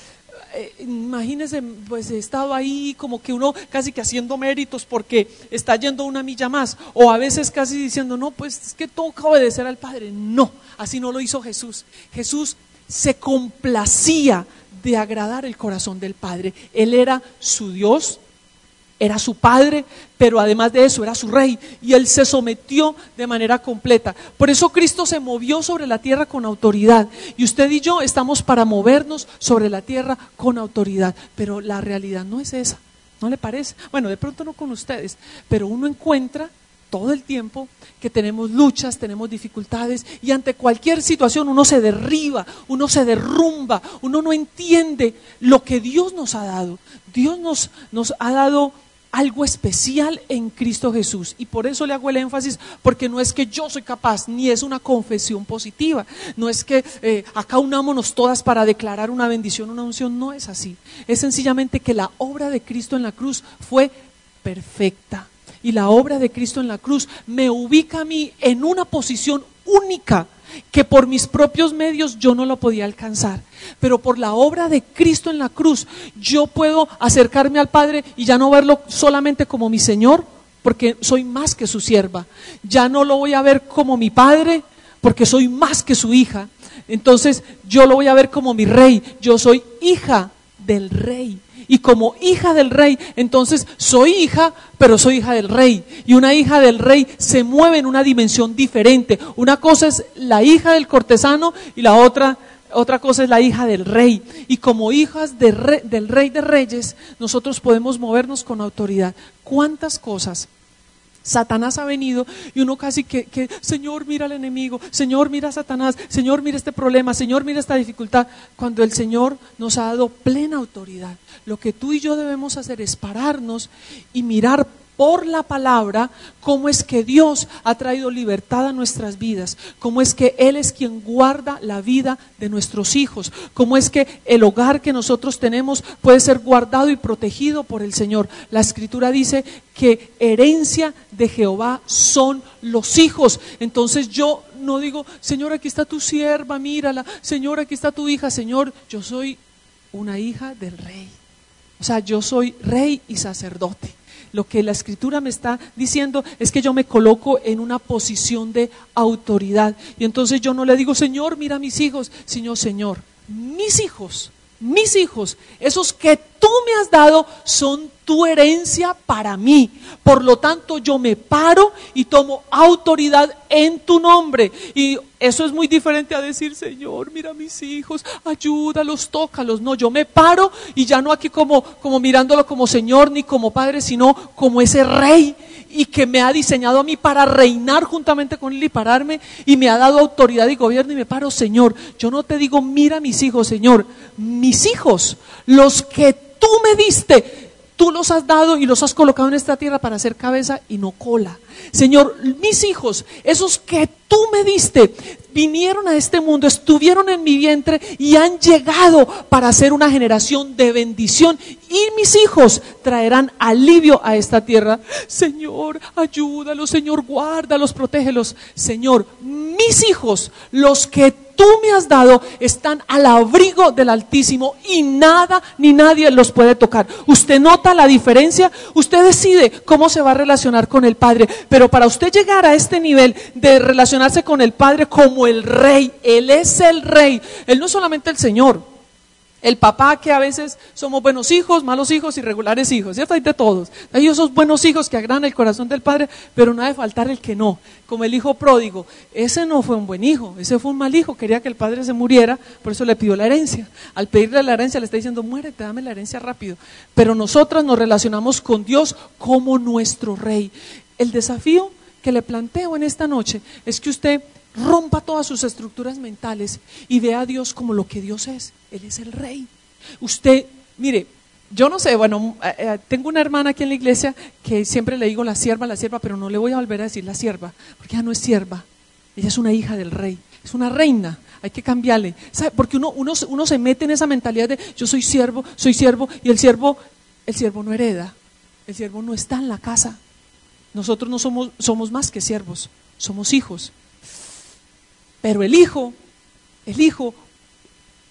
eh, imagínense, pues he estado ahí como que uno casi que haciendo méritos porque está yendo una milla más, o a veces casi diciendo, no, pues es que toca obedecer al Padre. No, así no lo hizo Jesús. Jesús se complacía de agradar el corazón del Padre. Él era su Dios, era su Padre, pero además de eso era su Rey, y Él se sometió de manera completa. Por eso Cristo se movió sobre la tierra con autoridad, y usted y yo estamos para movernos sobre la tierra con autoridad, pero la realidad no es esa, ¿no le parece? Bueno, de pronto no con ustedes, pero uno encuentra todo el tiempo que tenemos luchas, tenemos dificultades, y ante cualquier situación uno se derriba, uno se derrumba, uno no entiende lo que Dios nos ha dado. Dios nos, nos ha dado algo especial en Cristo Jesús, y por eso le hago el énfasis, porque no es que yo soy capaz, ni es una confesión positiva, no es que eh, acá unámonos todas para declarar una bendición, una unción, no es así. Es sencillamente que la obra de Cristo en la cruz fue perfecta, y la obra de Cristo en la cruz me ubica a mí en una posición única que por mis propios medios yo no lo podía alcanzar, pero por la obra de Cristo en la cruz yo puedo acercarme al Padre y ya no verlo solamente como mi Señor, porque soy más que su sierva. Ya no lo voy a ver como mi Padre, porque soy más que su hija. Entonces yo lo voy a ver como mi Rey. Yo soy hija del Rey, y como hija del Rey, entonces soy hija, pero soy hija del Rey, y una hija del Rey se mueve en una dimensión diferente. Una cosa es la hija del cortesano, y la otra, otra cosa es la hija del Rey, y como hijas de rey, del Rey de Reyes, nosotros podemos movernos con autoridad. ¿Cuántas cosas Satanás ha venido y uno casi que, que, Señor, mira al enemigo, Señor, mira a Satanás, Señor, mira este problema, Señor, mira esta dificultad, cuando el Señor nos ha dado plena autoridad? Lo que tú y yo debemos hacer es pararnos y mirar por la palabra cómo es que Dios ha traído libertad a nuestras vidas, cómo es que Él es quien guarda la vida de nuestros hijos, cómo es que el hogar que nosotros tenemos puede ser guardado y protegido por el Señor. La Escritura dice que herencia de Jehová son los hijos. Entonces yo no digo, Señor, aquí está tu sierva, mírala, Señor, aquí está tu hija. Señor, yo soy una hija del Rey, o sea, yo soy rey y sacerdote. Lo que la Escritura me está diciendo es que yo me coloco en una posición de autoridad, y entonces yo no le digo, Señor, mira a mis hijos, sino, Señor, mis hijos, mis hijos, esos que tú me has dado son tu herencia para mí. Por lo tanto, yo me paro y tomo autoridad en tu nombre. Y eso es muy diferente a decir, Señor, mira a mis hijos, ayúdalos, tócalos. No, yo me paro y ya no aquí como, como mirándolo como Señor ni como Padre, sino como ese Rey, y que me ha diseñado a mí para reinar juntamente con Él y pararme, y me ha dado autoridad y gobierno, y me paro. Señor, yo no te digo, mira a mis hijos, Señor, mis hijos, los que tú me diste, tú los has dado y los has colocado en esta tierra para ser cabeza y no cola. Señor, mis hijos, esos que tú me diste, vinieron a este mundo, estuvieron en mi vientre y han llegado para ser una generación de bendición, y mis hijos traerán alivio a esta tierra. Señor, ayúdalos, Señor, guárdalos, protégelos. Señor, mis hijos, los que tú me has dado, están al abrigo del Altísimo, y nada ni nadie los puede tocar. Usted nota la diferencia, usted decide cómo se va a relacionar con el Padre, pero para usted llegar a este nivel de relacionarse con el Padre como el Rey, Él es el Rey, Él no es solamente el Señor, el papá, que a veces somos buenos hijos, malos hijos, irregulares hijos, ¿cierto? Hay de todos. Hay esos buenos hijos que agradan el corazón del Padre, pero no ha de faltar el que no, como el hijo pródigo. Ese no fue un buen hijo, ese fue un mal hijo, quería que el padre se muriera, por eso le pidió la herencia. Al pedirle la herencia le está diciendo, muérete, dame la herencia rápido. Pero nosotras nos relacionamos con Dios como nuestro Rey. El desafío que le planteo en esta noche es que usted rompa todas sus estructuras mentales y vea a Dios como lo que Dios es. Él es el Rey. Usted, mire, yo no sé, bueno, eh, eh, tengo una hermana aquí en la iglesia que siempre le digo la sierva, la sierva, pero no le voy a volver a decir la sierva, porque ella no es sierva, ella es una hija del Rey, es una reina. Hay que cambiarle, ¿sabe? Porque uno, uno, uno se mete en esa mentalidad de yo soy siervo, soy siervo, y el siervo, el siervo no hereda, el siervo no está en la casa. Nosotros no somos, somos más que siervos, somos hijos. Pero el hijo, el hijo,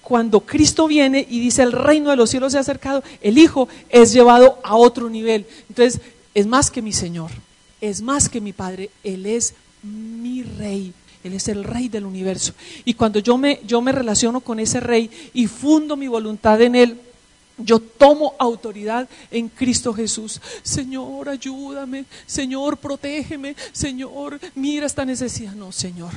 cuando Cristo viene y dice el reino de los cielos se ha acercado, el Hijo es llevado a otro nivel. Entonces es más que mi Señor, es más que mi Padre, Él es mi Rey. Él es el Rey del universo. Y cuando yo me, yo me relaciono con ese Rey y fundo mi voluntad en Él, yo tomo autoridad en Cristo Jesús. Señor, ayúdame. Señor, protégeme. Señor, mira esta necesidad. No, Señor,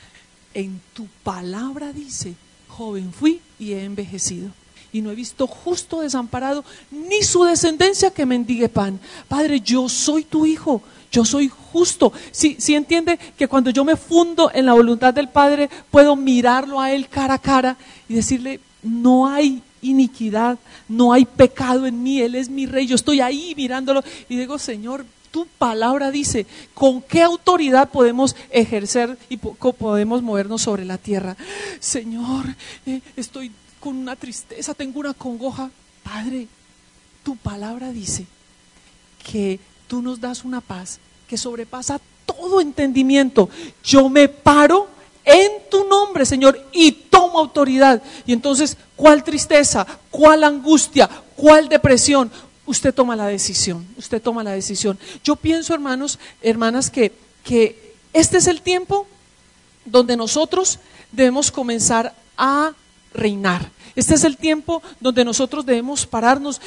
en tu palabra dice, joven fui y he envejecido, y no he visto justo desamparado, ni su descendencia que mendigue pan. Padre, yo soy tu hijo, yo soy justo. Si, si entiende que cuando yo me fundo en la voluntad del Padre, puedo mirarlo a Él cara a cara y decirle, no hay iniquidad, no hay pecado en mí, Él es mi Rey. Yo estoy ahí mirándolo y digo, Señor, tu palabra dice, ¿con qué autoridad podemos ejercer y po- podemos movernos sobre la tierra? Señor, eh, estoy con una tristeza, tengo una congoja. Padre, tu palabra dice que tú nos das una paz que sobrepasa todo entendimiento. Yo me paro en tu nombre, Señor, y tomo autoridad. Y entonces, ¿cuál tristeza? ¿Cuál angustia? ¿Cuál depresión? Usted toma la decisión, usted toma la decisión. Yo pienso, hermanos, hermanas, que, que este es el tiempo donde nosotros debemos comenzar a reinar. Este es el tiempo donde nosotros debemos pararnos.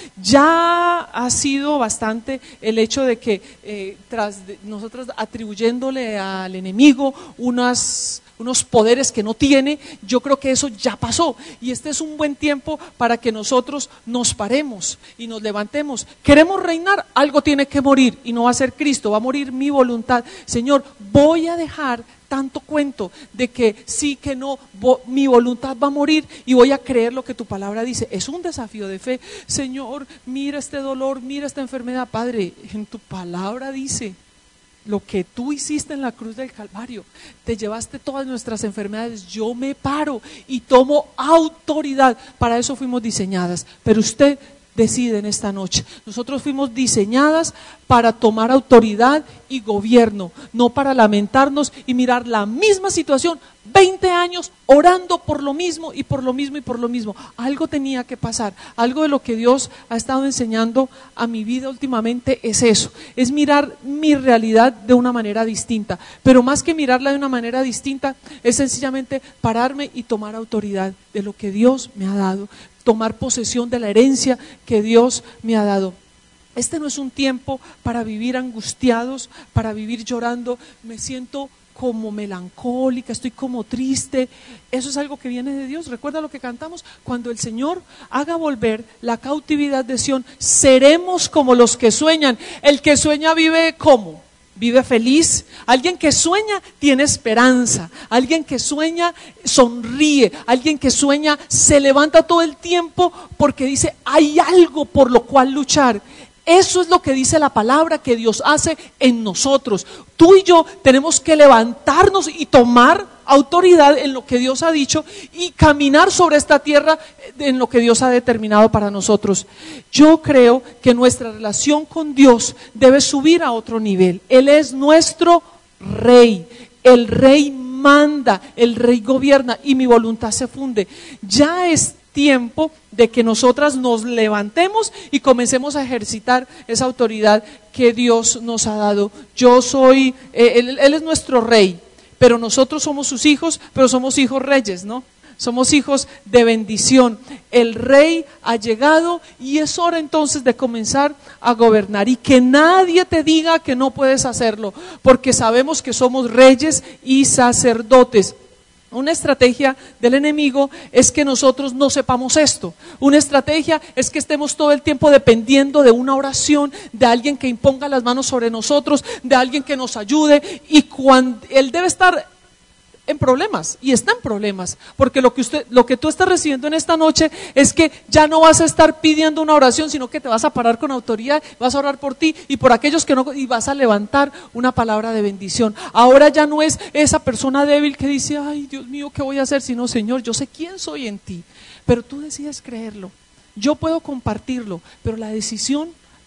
Ya ha sido bastante el hecho de que eh, tras de nosotros atribuyéndole al enemigo unas, unos poderes que no tiene, yo creo que eso ya pasó. Y este es un buen tiempo para que nosotros nos paremos y nos levantemos. ¿Queremos reinar? Algo tiene que morir y no va a ser Cristo, va a morir mi voluntad. Señor, voy a dejar tanto cuento de que sí, que no, vo, mi voluntad va a morir y voy a creer lo que tu palabra dice. Es un desafío de fe. Señor, mira este dolor, mira esta enfermedad. Padre, en tu palabra dice lo que tú hiciste en la cruz del Calvario. Te llevaste todas nuestras enfermedades. Yo me paro y tomo autoridad. Para eso fuimos diseñadas. Pero usted decide en esta noche. Nosotros fuimos diseñadas para tomar autoridad y gobierno, no para lamentarnos y mirar la misma situación veinte años orando por lo mismo y por lo mismo y por lo mismo. Algo tenía que pasar. Algo de lo que Dios ha estado enseñando a mi vida últimamente es eso, es mirar mi realidad de una manera distinta, pero más que mirarla de una manera distinta es sencillamente pararme y tomar autoridad de lo que Dios me ha dado, tomar posesión de la herencia que Dios me ha dado. Este no es un tiempo para vivir angustiados, para vivir llorando. Me siento como melancólica, estoy como triste. Eso es algo que viene de Dios. Recuerda lo que cantamos: cuando el Señor haga volver la cautividad de Sión, seremos como los que sueñan. El que sueña vive ¿cómo? Vive feliz. Alguien que sueña tiene esperanza. Alguien que sueña sonríe. Alguien que sueña se levanta todo el tiempo porque dice hay algo por lo cual luchar. Eso es lo que dice la palabra que Dios hace en nosotros. Tú y yo tenemos que levantarnos y tomar autoridad en lo que Dios ha dicho y caminar sobre esta tierra en lo que Dios ha determinado para nosotros. Yo creo que nuestra relación con Dios debe subir a otro nivel. Él es nuestro Rey. El Rey manda, el Rey gobierna y mi voluntad se funde. Ya es tiempo de que nosotras nos levantemos y comencemos a ejercitar esa autoridad que Dios nos ha dado. Yo soy, eh, él, él es nuestro Rey, pero nosotros somos sus hijos, pero somos hijos reyes, ¿no? Somos hijos de bendición. El Rey ha llegado y es hora entonces de comenzar a gobernar y que nadie te diga que no puedes hacerlo, porque sabemos que somos reyes y sacerdotes. Una estrategia del enemigo es que nosotros no sepamos esto. Una estrategia es que estemos todo el tiempo dependiendo de una oración, de alguien que imponga las manos sobre nosotros, de alguien que nos ayude, y cuando él debe estar en problemas, y está en problemas, porque lo que usted, lo que tú estás recibiendo en esta noche es que ya no vas a estar pidiendo una oración, sino que te vas a parar con autoridad, vas a orar por ti y por aquellos que no, y vas a levantar una palabra de bendición. Ahora ya no es esa persona débil que dice, ay Dios mío, ¿qué voy a hacer? Sino, Señor, yo sé quién soy en ti, pero tú decides creerlo. Yo puedo compartirlo, pero la decisión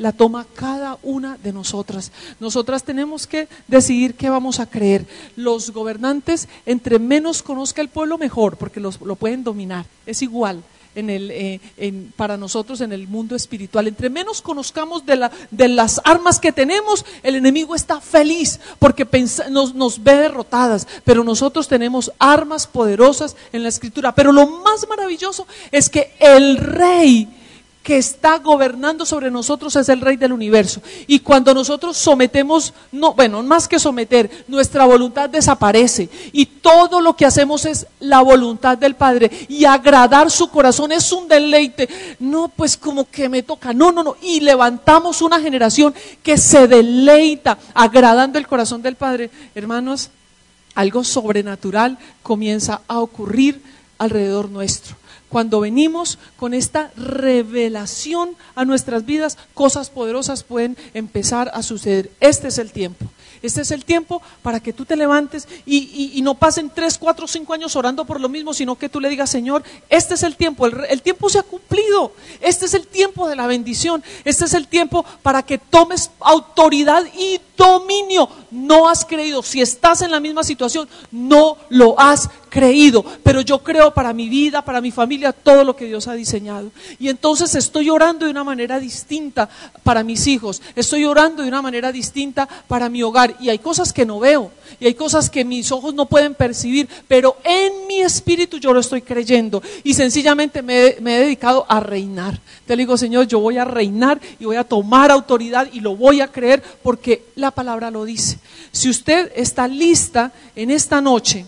la toma cada una de nosotras. Nosotras tenemos que decidir qué vamos a creer. Los gobernantes, entre menos conozca el pueblo, mejor, porque los, lo pueden dominar. Es igual. En el, eh, en, para nosotros en el mundo espiritual, entre menos conozcamos de, la, de las armas que tenemos, el enemigo está feliz porque pensa, nos, nos ve derrotadas, pero nosotros tenemos armas poderosas en la Escritura. Pero lo más maravilloso es que el Rey que está gobernando sobre nosotros es el Rey del universo, y cuando nosotros sometemos, no, bueno, más que someter, nuestra voluntad desaparece y todo lo que hacemos es la voluntad del Padre, y agradar su corazón es un deleite. No, pues como que me toca, no, no, no, y levantamos una generación que se deleita agradando el corazón del Padre. Hermanos, algo sobrenatural comienza a ocurrir alrededor nuestro. Cuando venimos con esta revelación a nuestras vidas, cosas poderosas pueden empezar a suceder. Este es el tiempo. Este es el tiempo para que tú te levantes y, y, y no pasen tres, cuatro, cinco años orando por lo mismo, sino que tú le digas: Señor, este es el tiempo, el, el tiempo se ha cumplido, este es el tiempo de la bendición, este es el tiempo para que tomes autoridad y dominio. No has creído, si estás en la misma situación, no lo has creído, pero yo creo para mi vida, para mi familia, todo lo que Dios ha diseñado. Y entonces estoy orando de una manera distinta para mis hijos, estoy orando de una manera distinta para mi hogar, y hay cosas que no veo, y hay cosas que mis ojos no pueden percibir, pero en mi espíritu yo lo estoy creyendo, y sencillamente me, me he dedicado a reinar. Te digo: Señor, yo voy a reinar y voy a tomar autoridad y lo voy a creer porque la palabra lo dice. Si usted está lista en esta noche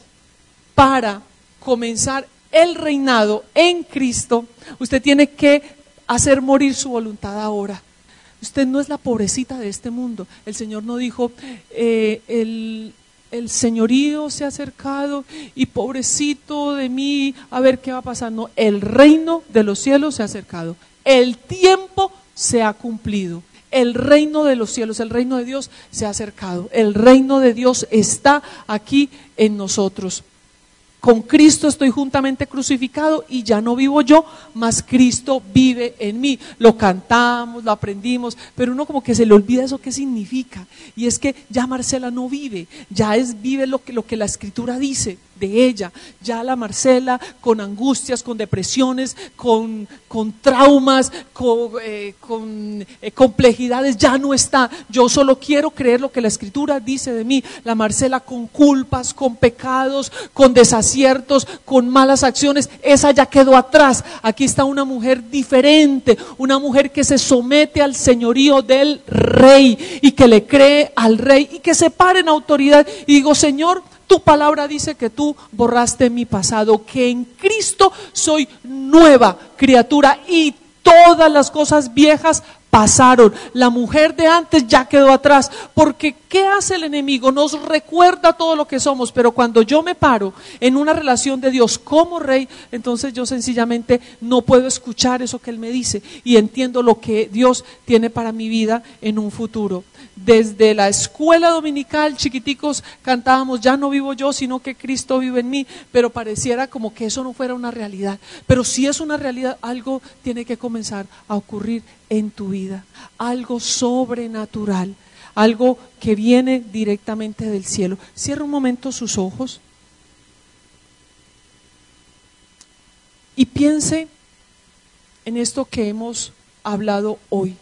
para comenzar el reinado en Cristo, usted tiene que hacer morir su voluntad ahora. Usted no es la pobrecita de este mundo. El Señor no dijo, eh, el, el señorío se ha acercado y pobrecito de mí, a ver qué va a pasar. No, el reino de los cielos se ha acercado. El tiempo se ha cumplido. El reino de los cielos, el reino de Dios se ha acercado. El reino de Dios está aquí en nosotros. Con Cristo estoy juntamente crucificado y ya no vivo yo, mas Cristo vive en mí. Lo cantamos, lo aprendimos, pero uno como que se le olvida eso qué significa. Y es que ya Marcela no vive, ya es vive lo que, lo que la Escritura dice de ella. Ya la Marcela con angustias, con depresiones, con, con traumas, con, eh, con eh, complejidades, ya no está. Yo solo quiero creer lo que la Escritura dice de mí. La Marcela con culpas, con pecados, con desaciertos, con malas acciones, esa ya quedó atrás. Aquí está una mujer diferente, una mujer que se somete al señorío del Rey y que le cree al Rey y que se para en autoridad. Y digo: Señor, tu palabra dice que tú borraste mi pasado, que en Cristo soy nueva criatura y todas las cosas viejas pasaron. La mujer de antes ya quedó atrás, porque ¿qué hace el enemigo? Nos recuerda todo lo que somos, pero cuando yo me paro en una relación de Dios como Rey, entonces yo sencillamente no puedo escuchar eso que Él me dice y entiendo lo que Dios tiene para mi vida en un futuro. Desde la escuela dominical, chiquiticos, cantábamos: ya no vivo yo, sino que Cristo vive en mí, pero pareciera como que eso no fuera una realidad. Pero si es una realidad, algo tiene que comenzar a ocurrir en tu vida, algo sobrenatural, algo que viene directamente del cielo. Cierra un momento sus ojos y piense en esto que hemos hablado hoy.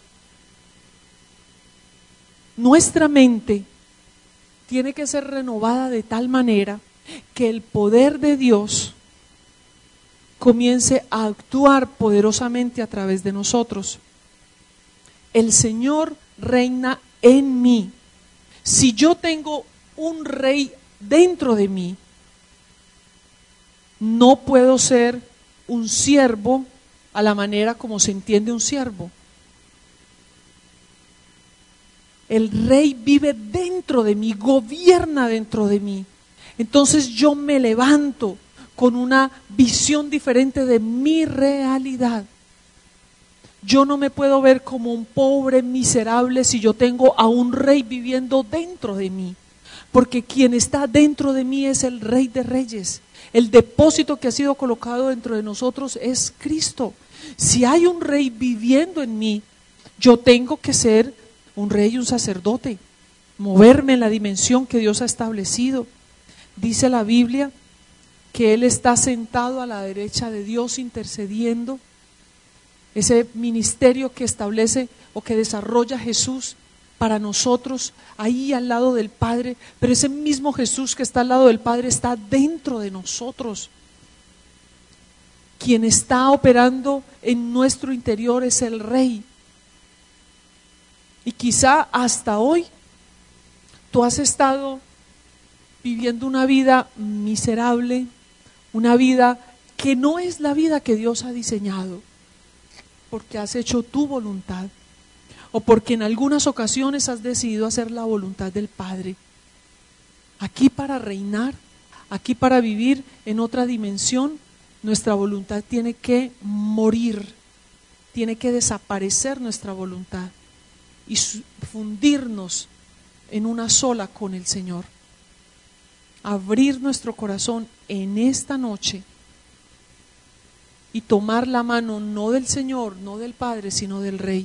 Nuestra mente tiene que ser renovada de tal manera que el poder de Dios comience a actuar poderosamente a través de nosotros. El Señor reina en mí. Si yo tengo un Rey dentro de mí, no puedo ser un siervo a la manera como se entiende un siervo. El Rey vive dentro de mí, gobierna dentro de mí. Entonces yo me levanto con una visión diferente de mi realidad. Yo no me puedo ver como un pobre miserable si yo tengo a un Rey viviendo dentro de mí, porque quien está dentro de mí es el Rey de Reyes. El depósito que ha sido colocado dentro de nosotros es Cristo. Si hay un Rey viviendo en mí, Yo tengo que ser un rey y un sacerdote, moverme en la dimensión que Dios ha establecido. Dice la Biblia que Él está sentado a la derecha de Dios intercediendo. Ese ministerio que establece o que desarrolla Jesús para nosotros, ahí al lado del Padre, pero ese mismo Jesús que está al lado del Padre está dentro de nosotros. Quien está operando en nuestro interior es el Rey. Y quizá hasta hoy tú has estado viviendo una vida miserable, una vida que no es la vida que Dios ha diseñado, porque has hecho tu voluntad, o porque en algunas ocasiones has decidido hacer la voluntad del Padre. Aquí para reinar, aquí para vivir en otra dimensión, nuestra voluntad tiene que morir, tiene que desaparecer nuestra voluntad y fundirnos en una sola con el Señor. Abrir nuestro corazón en esta noche y tomar la mano no del Señor, no del Padre, sino del Rey,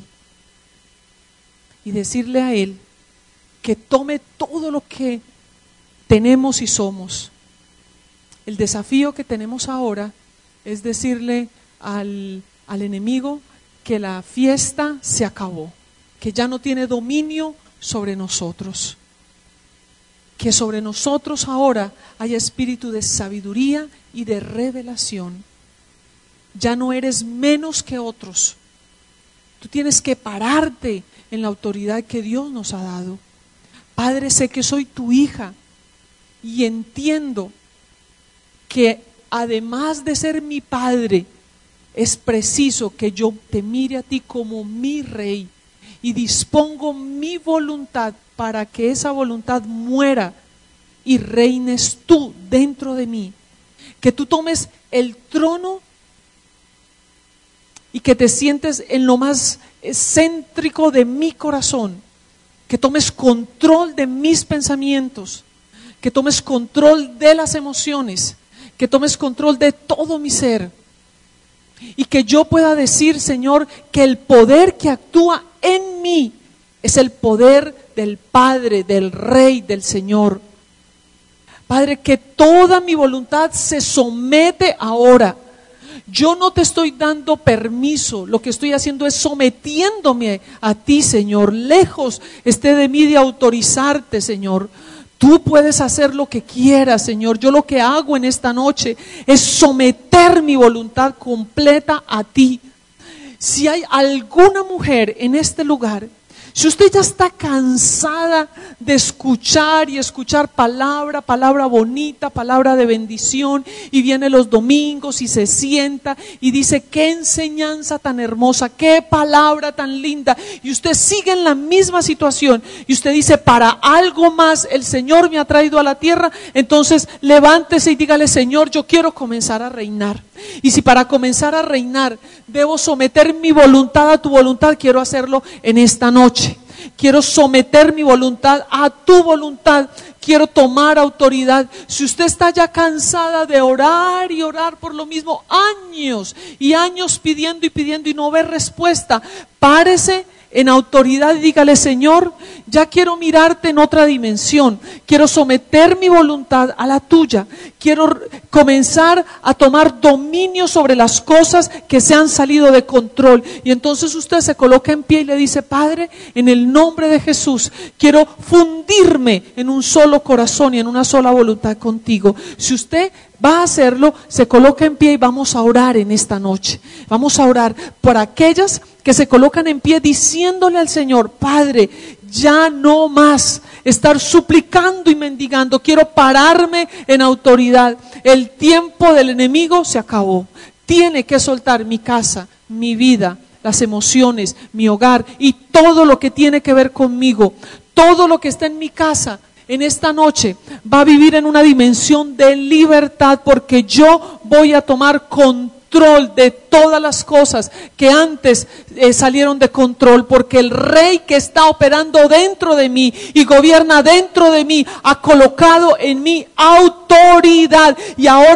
y decirle a Él que tome todo lo que tenemos y somos. El desafío que tenemos ahora es decirle al, al enemigo que la fiesta se acabó, que ya no tiene dominio sobre nosotros, que sobre nosotros ahora hay espíritu de sabiduría y de revelación. Ya no eres menos que otros. Tú tienes que pararte en la autoridad que Dios nos ha dado. Padre, sé que soy tu hija y entiendo que además de ser mi padre, es preciso que yo te mire a ti como mi Rey y dispongo mi voluntad para que esa voluntad muera y reines tú dentro de mí. Que tú tomes el trono y que te sientes en lo más céntrico de mi corazón, que tomes control de mis pensamientos, que tomes control de las emociones, que tomes control de todo mi ser, y que yo pueda decir, Señor, que el poder que actúa en mí es el poder del Padre, del Rey, del Señor. Padre, que toda mi voluntad se somete ahora. Yo no te estoy dando permiso, lo que estoy haciendo es sometiéndome a ti, Señor. Lejos esté de mí de autorizarte, Señor. Tú puedes hacer lo que quieras, Señor. Yo lo que hago en esta noche es someter mi voluntad completa a ti. Si hay alguna mujer en este lugar, si usted ya está cansada de escuchar y escuchar palabra, palabra bonita, palabra de bendición, y viene los domingos y se sienta y dice, qué enseñanza tan hermosa, qué palabra tan linda, y usted sigue en la misma situación y usted dice, para algo más el Señor me ha traído a la tierra, entonces levántese y dígale, Señor, yo quiero comenzar a reinar. Y si para comenzar a reinar debo someter mi voluntad a tu voluntad, quiero hacerlo en esta noche. Quiero someter mi voluntad a tu voluntad. Quiero tomar autoridad. Si usted está ya cansada de orar y orar por lo mismo, años y años pidiendo y pidiendo y no ver respuesta, párese en autoridad y dígale, Señor, ya quiero mirarte en otra dimensión, quiero someter mi voluntad a la tuya, quiero comenzar a tomar dominio sobre las cosas que se han salido de control. Y entonces usted se coloca en pie y le dice, Padre, en el nombre de Jesús, quiero fundirme en un solo corazón y en una sola voluntad contigo. Si usted va a hacerlo, se coloca en pie y vamos a orar en esta noche. Vamos a orar por aquellas que se colocan en pie diciéndole al Señor, Padre, ya no más estar suplicando y mendigando, quiero pararme en autoridad. El tiempo del enemigo se acabó. Tiene que soltar mi casa, mi vida, las emociones, mi hogar y todo lo que tiene que ver conmigo. Todo lo que está en mi casa en esta noche va a vivir en una dimensión de libertad, porque yo voy a tomar control de todas las cosas que antes eh, salieron de control, porque el Rey que está operando dentro de mí y gobierna dentro de mí ha colocado en mí autoridad, y ahora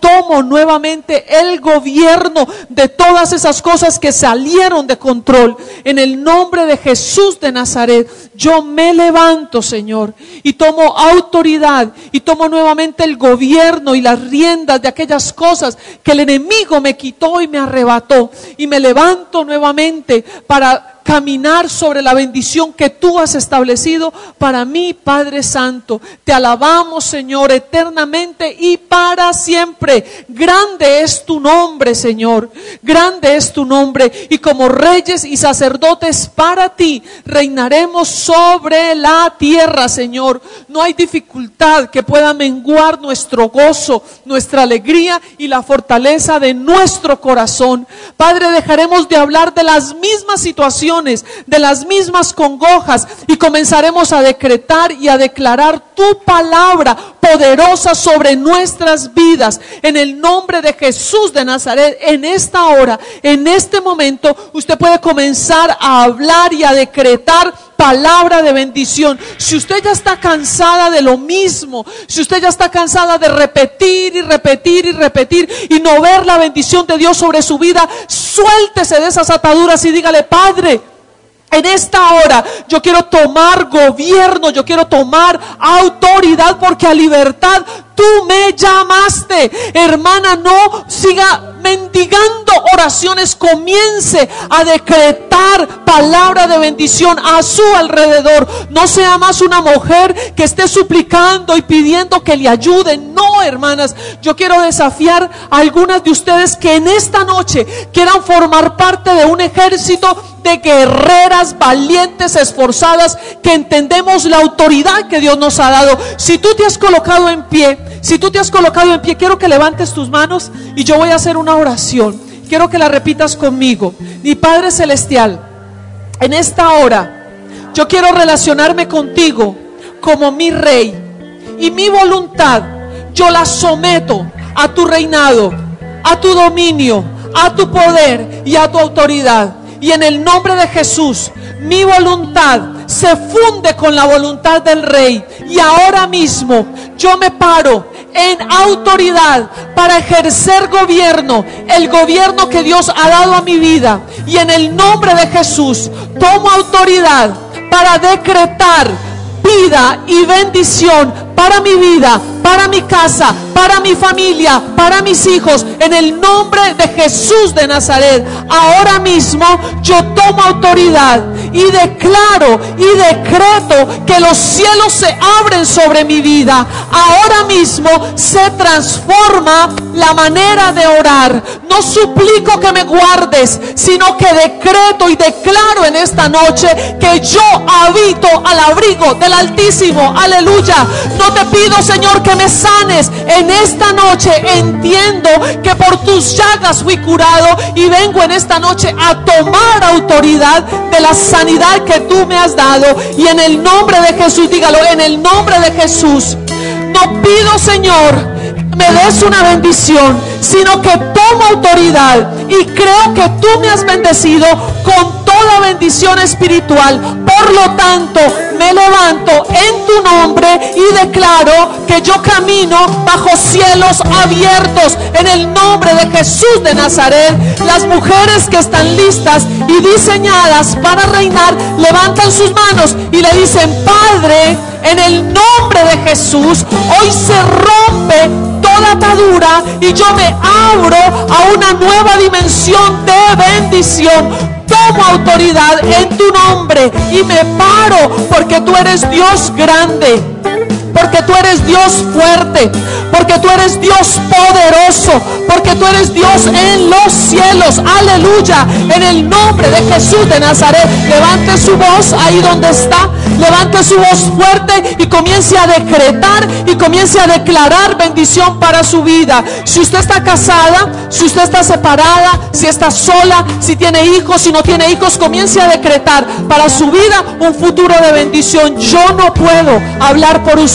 tomo nuevamente el gobierno de todas esas cosas que salieron de control. En el nombre de Jesús de Nazaret, yo me levanto, Señor, y tomo autoridad y tomo nuevamente el gobierno y las riendas de aquellas cosas que el enemigo me quitó y me arrebató. Y me levanto nuevamente para caminar sobre la bendición que tú has establecido para mí, Padre Santo. Te alabamos, Señor, eternamente y para siempre. Grande es tu nombre, Señor. Grande es tu nombre. Y como reyes y sacerdotes para ti, reinaremos sobre la tierra, Señor. No hay dificultad que pueda menguar nuestro gozo, nuestra alegría y la fortaleza de nuestro corazón. Padre, dejaremos de hablar de las mismas situaciones, de las mismas congojas, y comenzaremos a decretar y a declarar tu palabra poderosa sobre nuestras vidas. En el nombre de Jesús de Nazaret, en esta hora, en este momento, usted puede comenzar a hablar y a decretar palabra de bendición. Si usted ya está cansada de lo mismo, si usted ya está cansada de repetir y repetir y repetir y no ver la bendición de Dios sobre su vida, suéltese de esas ataduras y dígale: Padre, en esta hora yo quiero tomar gobierno, yo quiero tomar autoridad, porque a libertad tú me llamaste. Hermana, no siga mendigando oraciones, comience a decretar palabra de bendición a su alrededor. No sea más una mujer que esté suplicando y pidiendo que le ayuden. No, hermanas, yo quiero desafiar a algunas de ustedes que en esta noche quieran formar parte de un ejército de guerreras valientes, esforzadas, que entendemos la autoridad que Dios nos ha dado. Si tú te has colocado en pie, si tú te has colocado en pie, quiero que levantes tus manos y yo voy a hacer una oración. Quiero que la repitas conmigo. Mi Padre Celestial, en esta hora yo quiero relacionarme contigo como mi Rey, y mi voluntad yo la someto a tu reinado, a tu dominio, a tu poder y a tu autoridad. Y en el nombre de Jesús, mi voluntad se funde con la voluntad del Rey. Y ahora mismo yo me paro en autoridad para ejercer gobierno, el gobierno que Dios ha dado a mi vida. Y en el nombre de Jesús tomo autoridad para decretar vida y bendición para mi vida, para mi casa, para mi familia, para mis hijos, en el nombre de Jesús de Nazaret. Ahora mismo yo tomo autoridad y declaro y decreto que los cielos se abren sobre mi vida. Ahora mismo se transforma la manera de orar. No suplico que me guardes, sino que decreto y declaro en esta noche que yo habito al abrigo del Altísimo. Aleluya. No te pido, Señor, que me sanes. En esta noche entiendo que por tus llagas fui curado, y vengo en esta noche a tomar autoridad de la sanidad que tú me has dado. Y en el nombre de Jesús, dígalo, en el nombre de Jesús, no pido, Señor, me des una bendición, sino que tomo autoridad y creo que tú me has bendecido con toda bendición espiritual. Por lo tanto, me levanto en tu nombre y declaro que yo camino bajo cielos abiertos en el nombre de Jesús de Nazaret. Las mujeres que están listas y diseñadas para reinar levantan sus manos y le dicen: Padre, en el nombre de Jesús, hoy se rompe toda atadura y yo me abro a una nueva dimensión de bendición. Tomo autoridad en tu nombre y me paro, porque tú eres Dios grande, porque tú eres Dios fuerte, porque tú eres Dios poderoso, porque tú eres Dios en los cielos. Aleluya. En el nombre de Jesús de Nazaret, levante su voz ahí donde está, levante su voz fuerte y comience a decretar y comience a declarar bendición para su vida. Si usted está casada, si usted está separada, si está sola, si tiene hijos, si no tiene hijos, comience a decretar para su vida un futuro de bendición. Yo no puedo hablar por usted,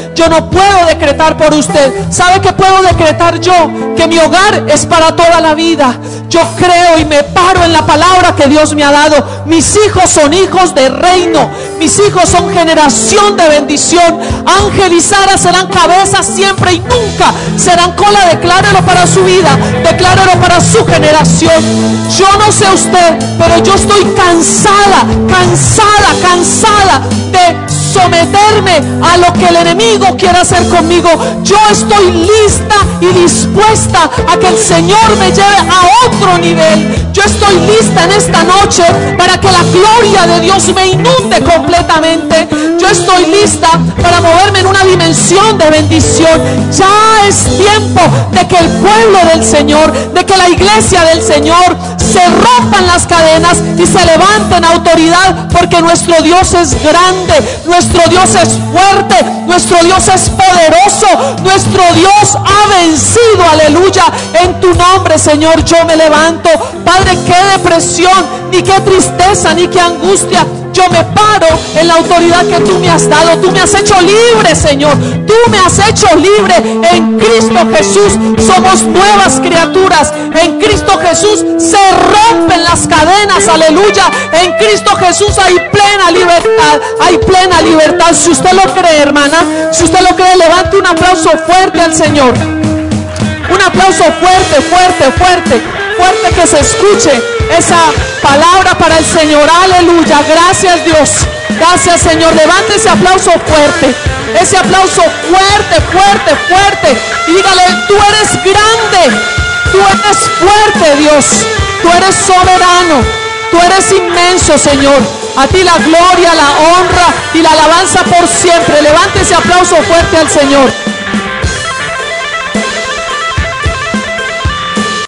Yo no puedo decretar por usted. ¿Sabe qué puedo decretar yo? Que mi hogar es para toda la vida. Yo creo y me paro en la palabra que Dios me ha dado. Mis hijos son hijos de reino. Mis hijos son generación de bendición. Ángel y Sara serán cabezas siempre y nunca serán cola. Declárelo para su vida, declárelo para su generación. Yo no sé usted, pero yo estoy cansada, cansada, cansada de someterme a lo que el enemigo quiere hacer conmigo. Yo estoy lista y dispuesta a que el Señor me lleve a otro nivel. Yo estoy lista en esta noche para que la gloria de Dios me inunde completamente. Yo estoy lista para moverme en una dimensión de bendición. Ya es tiempo de que el pueblo del Señor, de que la iglesia del Señor se rompan las cadenas y se levanten autoridad, porque nuestro Dios es grande, nuestro Dios es fuerte, nuestro Dios es poderoso, nuestro Dios ha vencido, aleluya. En tu nombre, Señor, yo me levanto. Padre, qué depresión, ni qué tristeza, ni qué angustia. Yo me paro en la autoridad que tú me has dado. Tú me has hecho libre, Señor. Tú me has hecho libre. En Cristo Jesús somos nuevas criaturas. En Cristo Jesús se rompen las cadenas, aleluya. En Cristo Jesús hay plena libertad. Hay plena libertad. Si usted lo cree, hermana, si usted lo cree, levante un aplauso fuerte al Señor. Un aplauso fuerte, fuerte, fuerte, fuerte, que se escuche esa palabra para el Señor. Aleluya, gracias Dios, gracias Señor. Levante ese aplauso fuerte, ese aplauso fuerte, fuerte, fuerte. Y dígale, tú eres grande, tú eres fuerte, Dios, tú eres soberano, tú eres inmenso, Señor. A ti la gloria, la honra y la alabanza por siempre. Levante ese aplauso fuerte al Señor.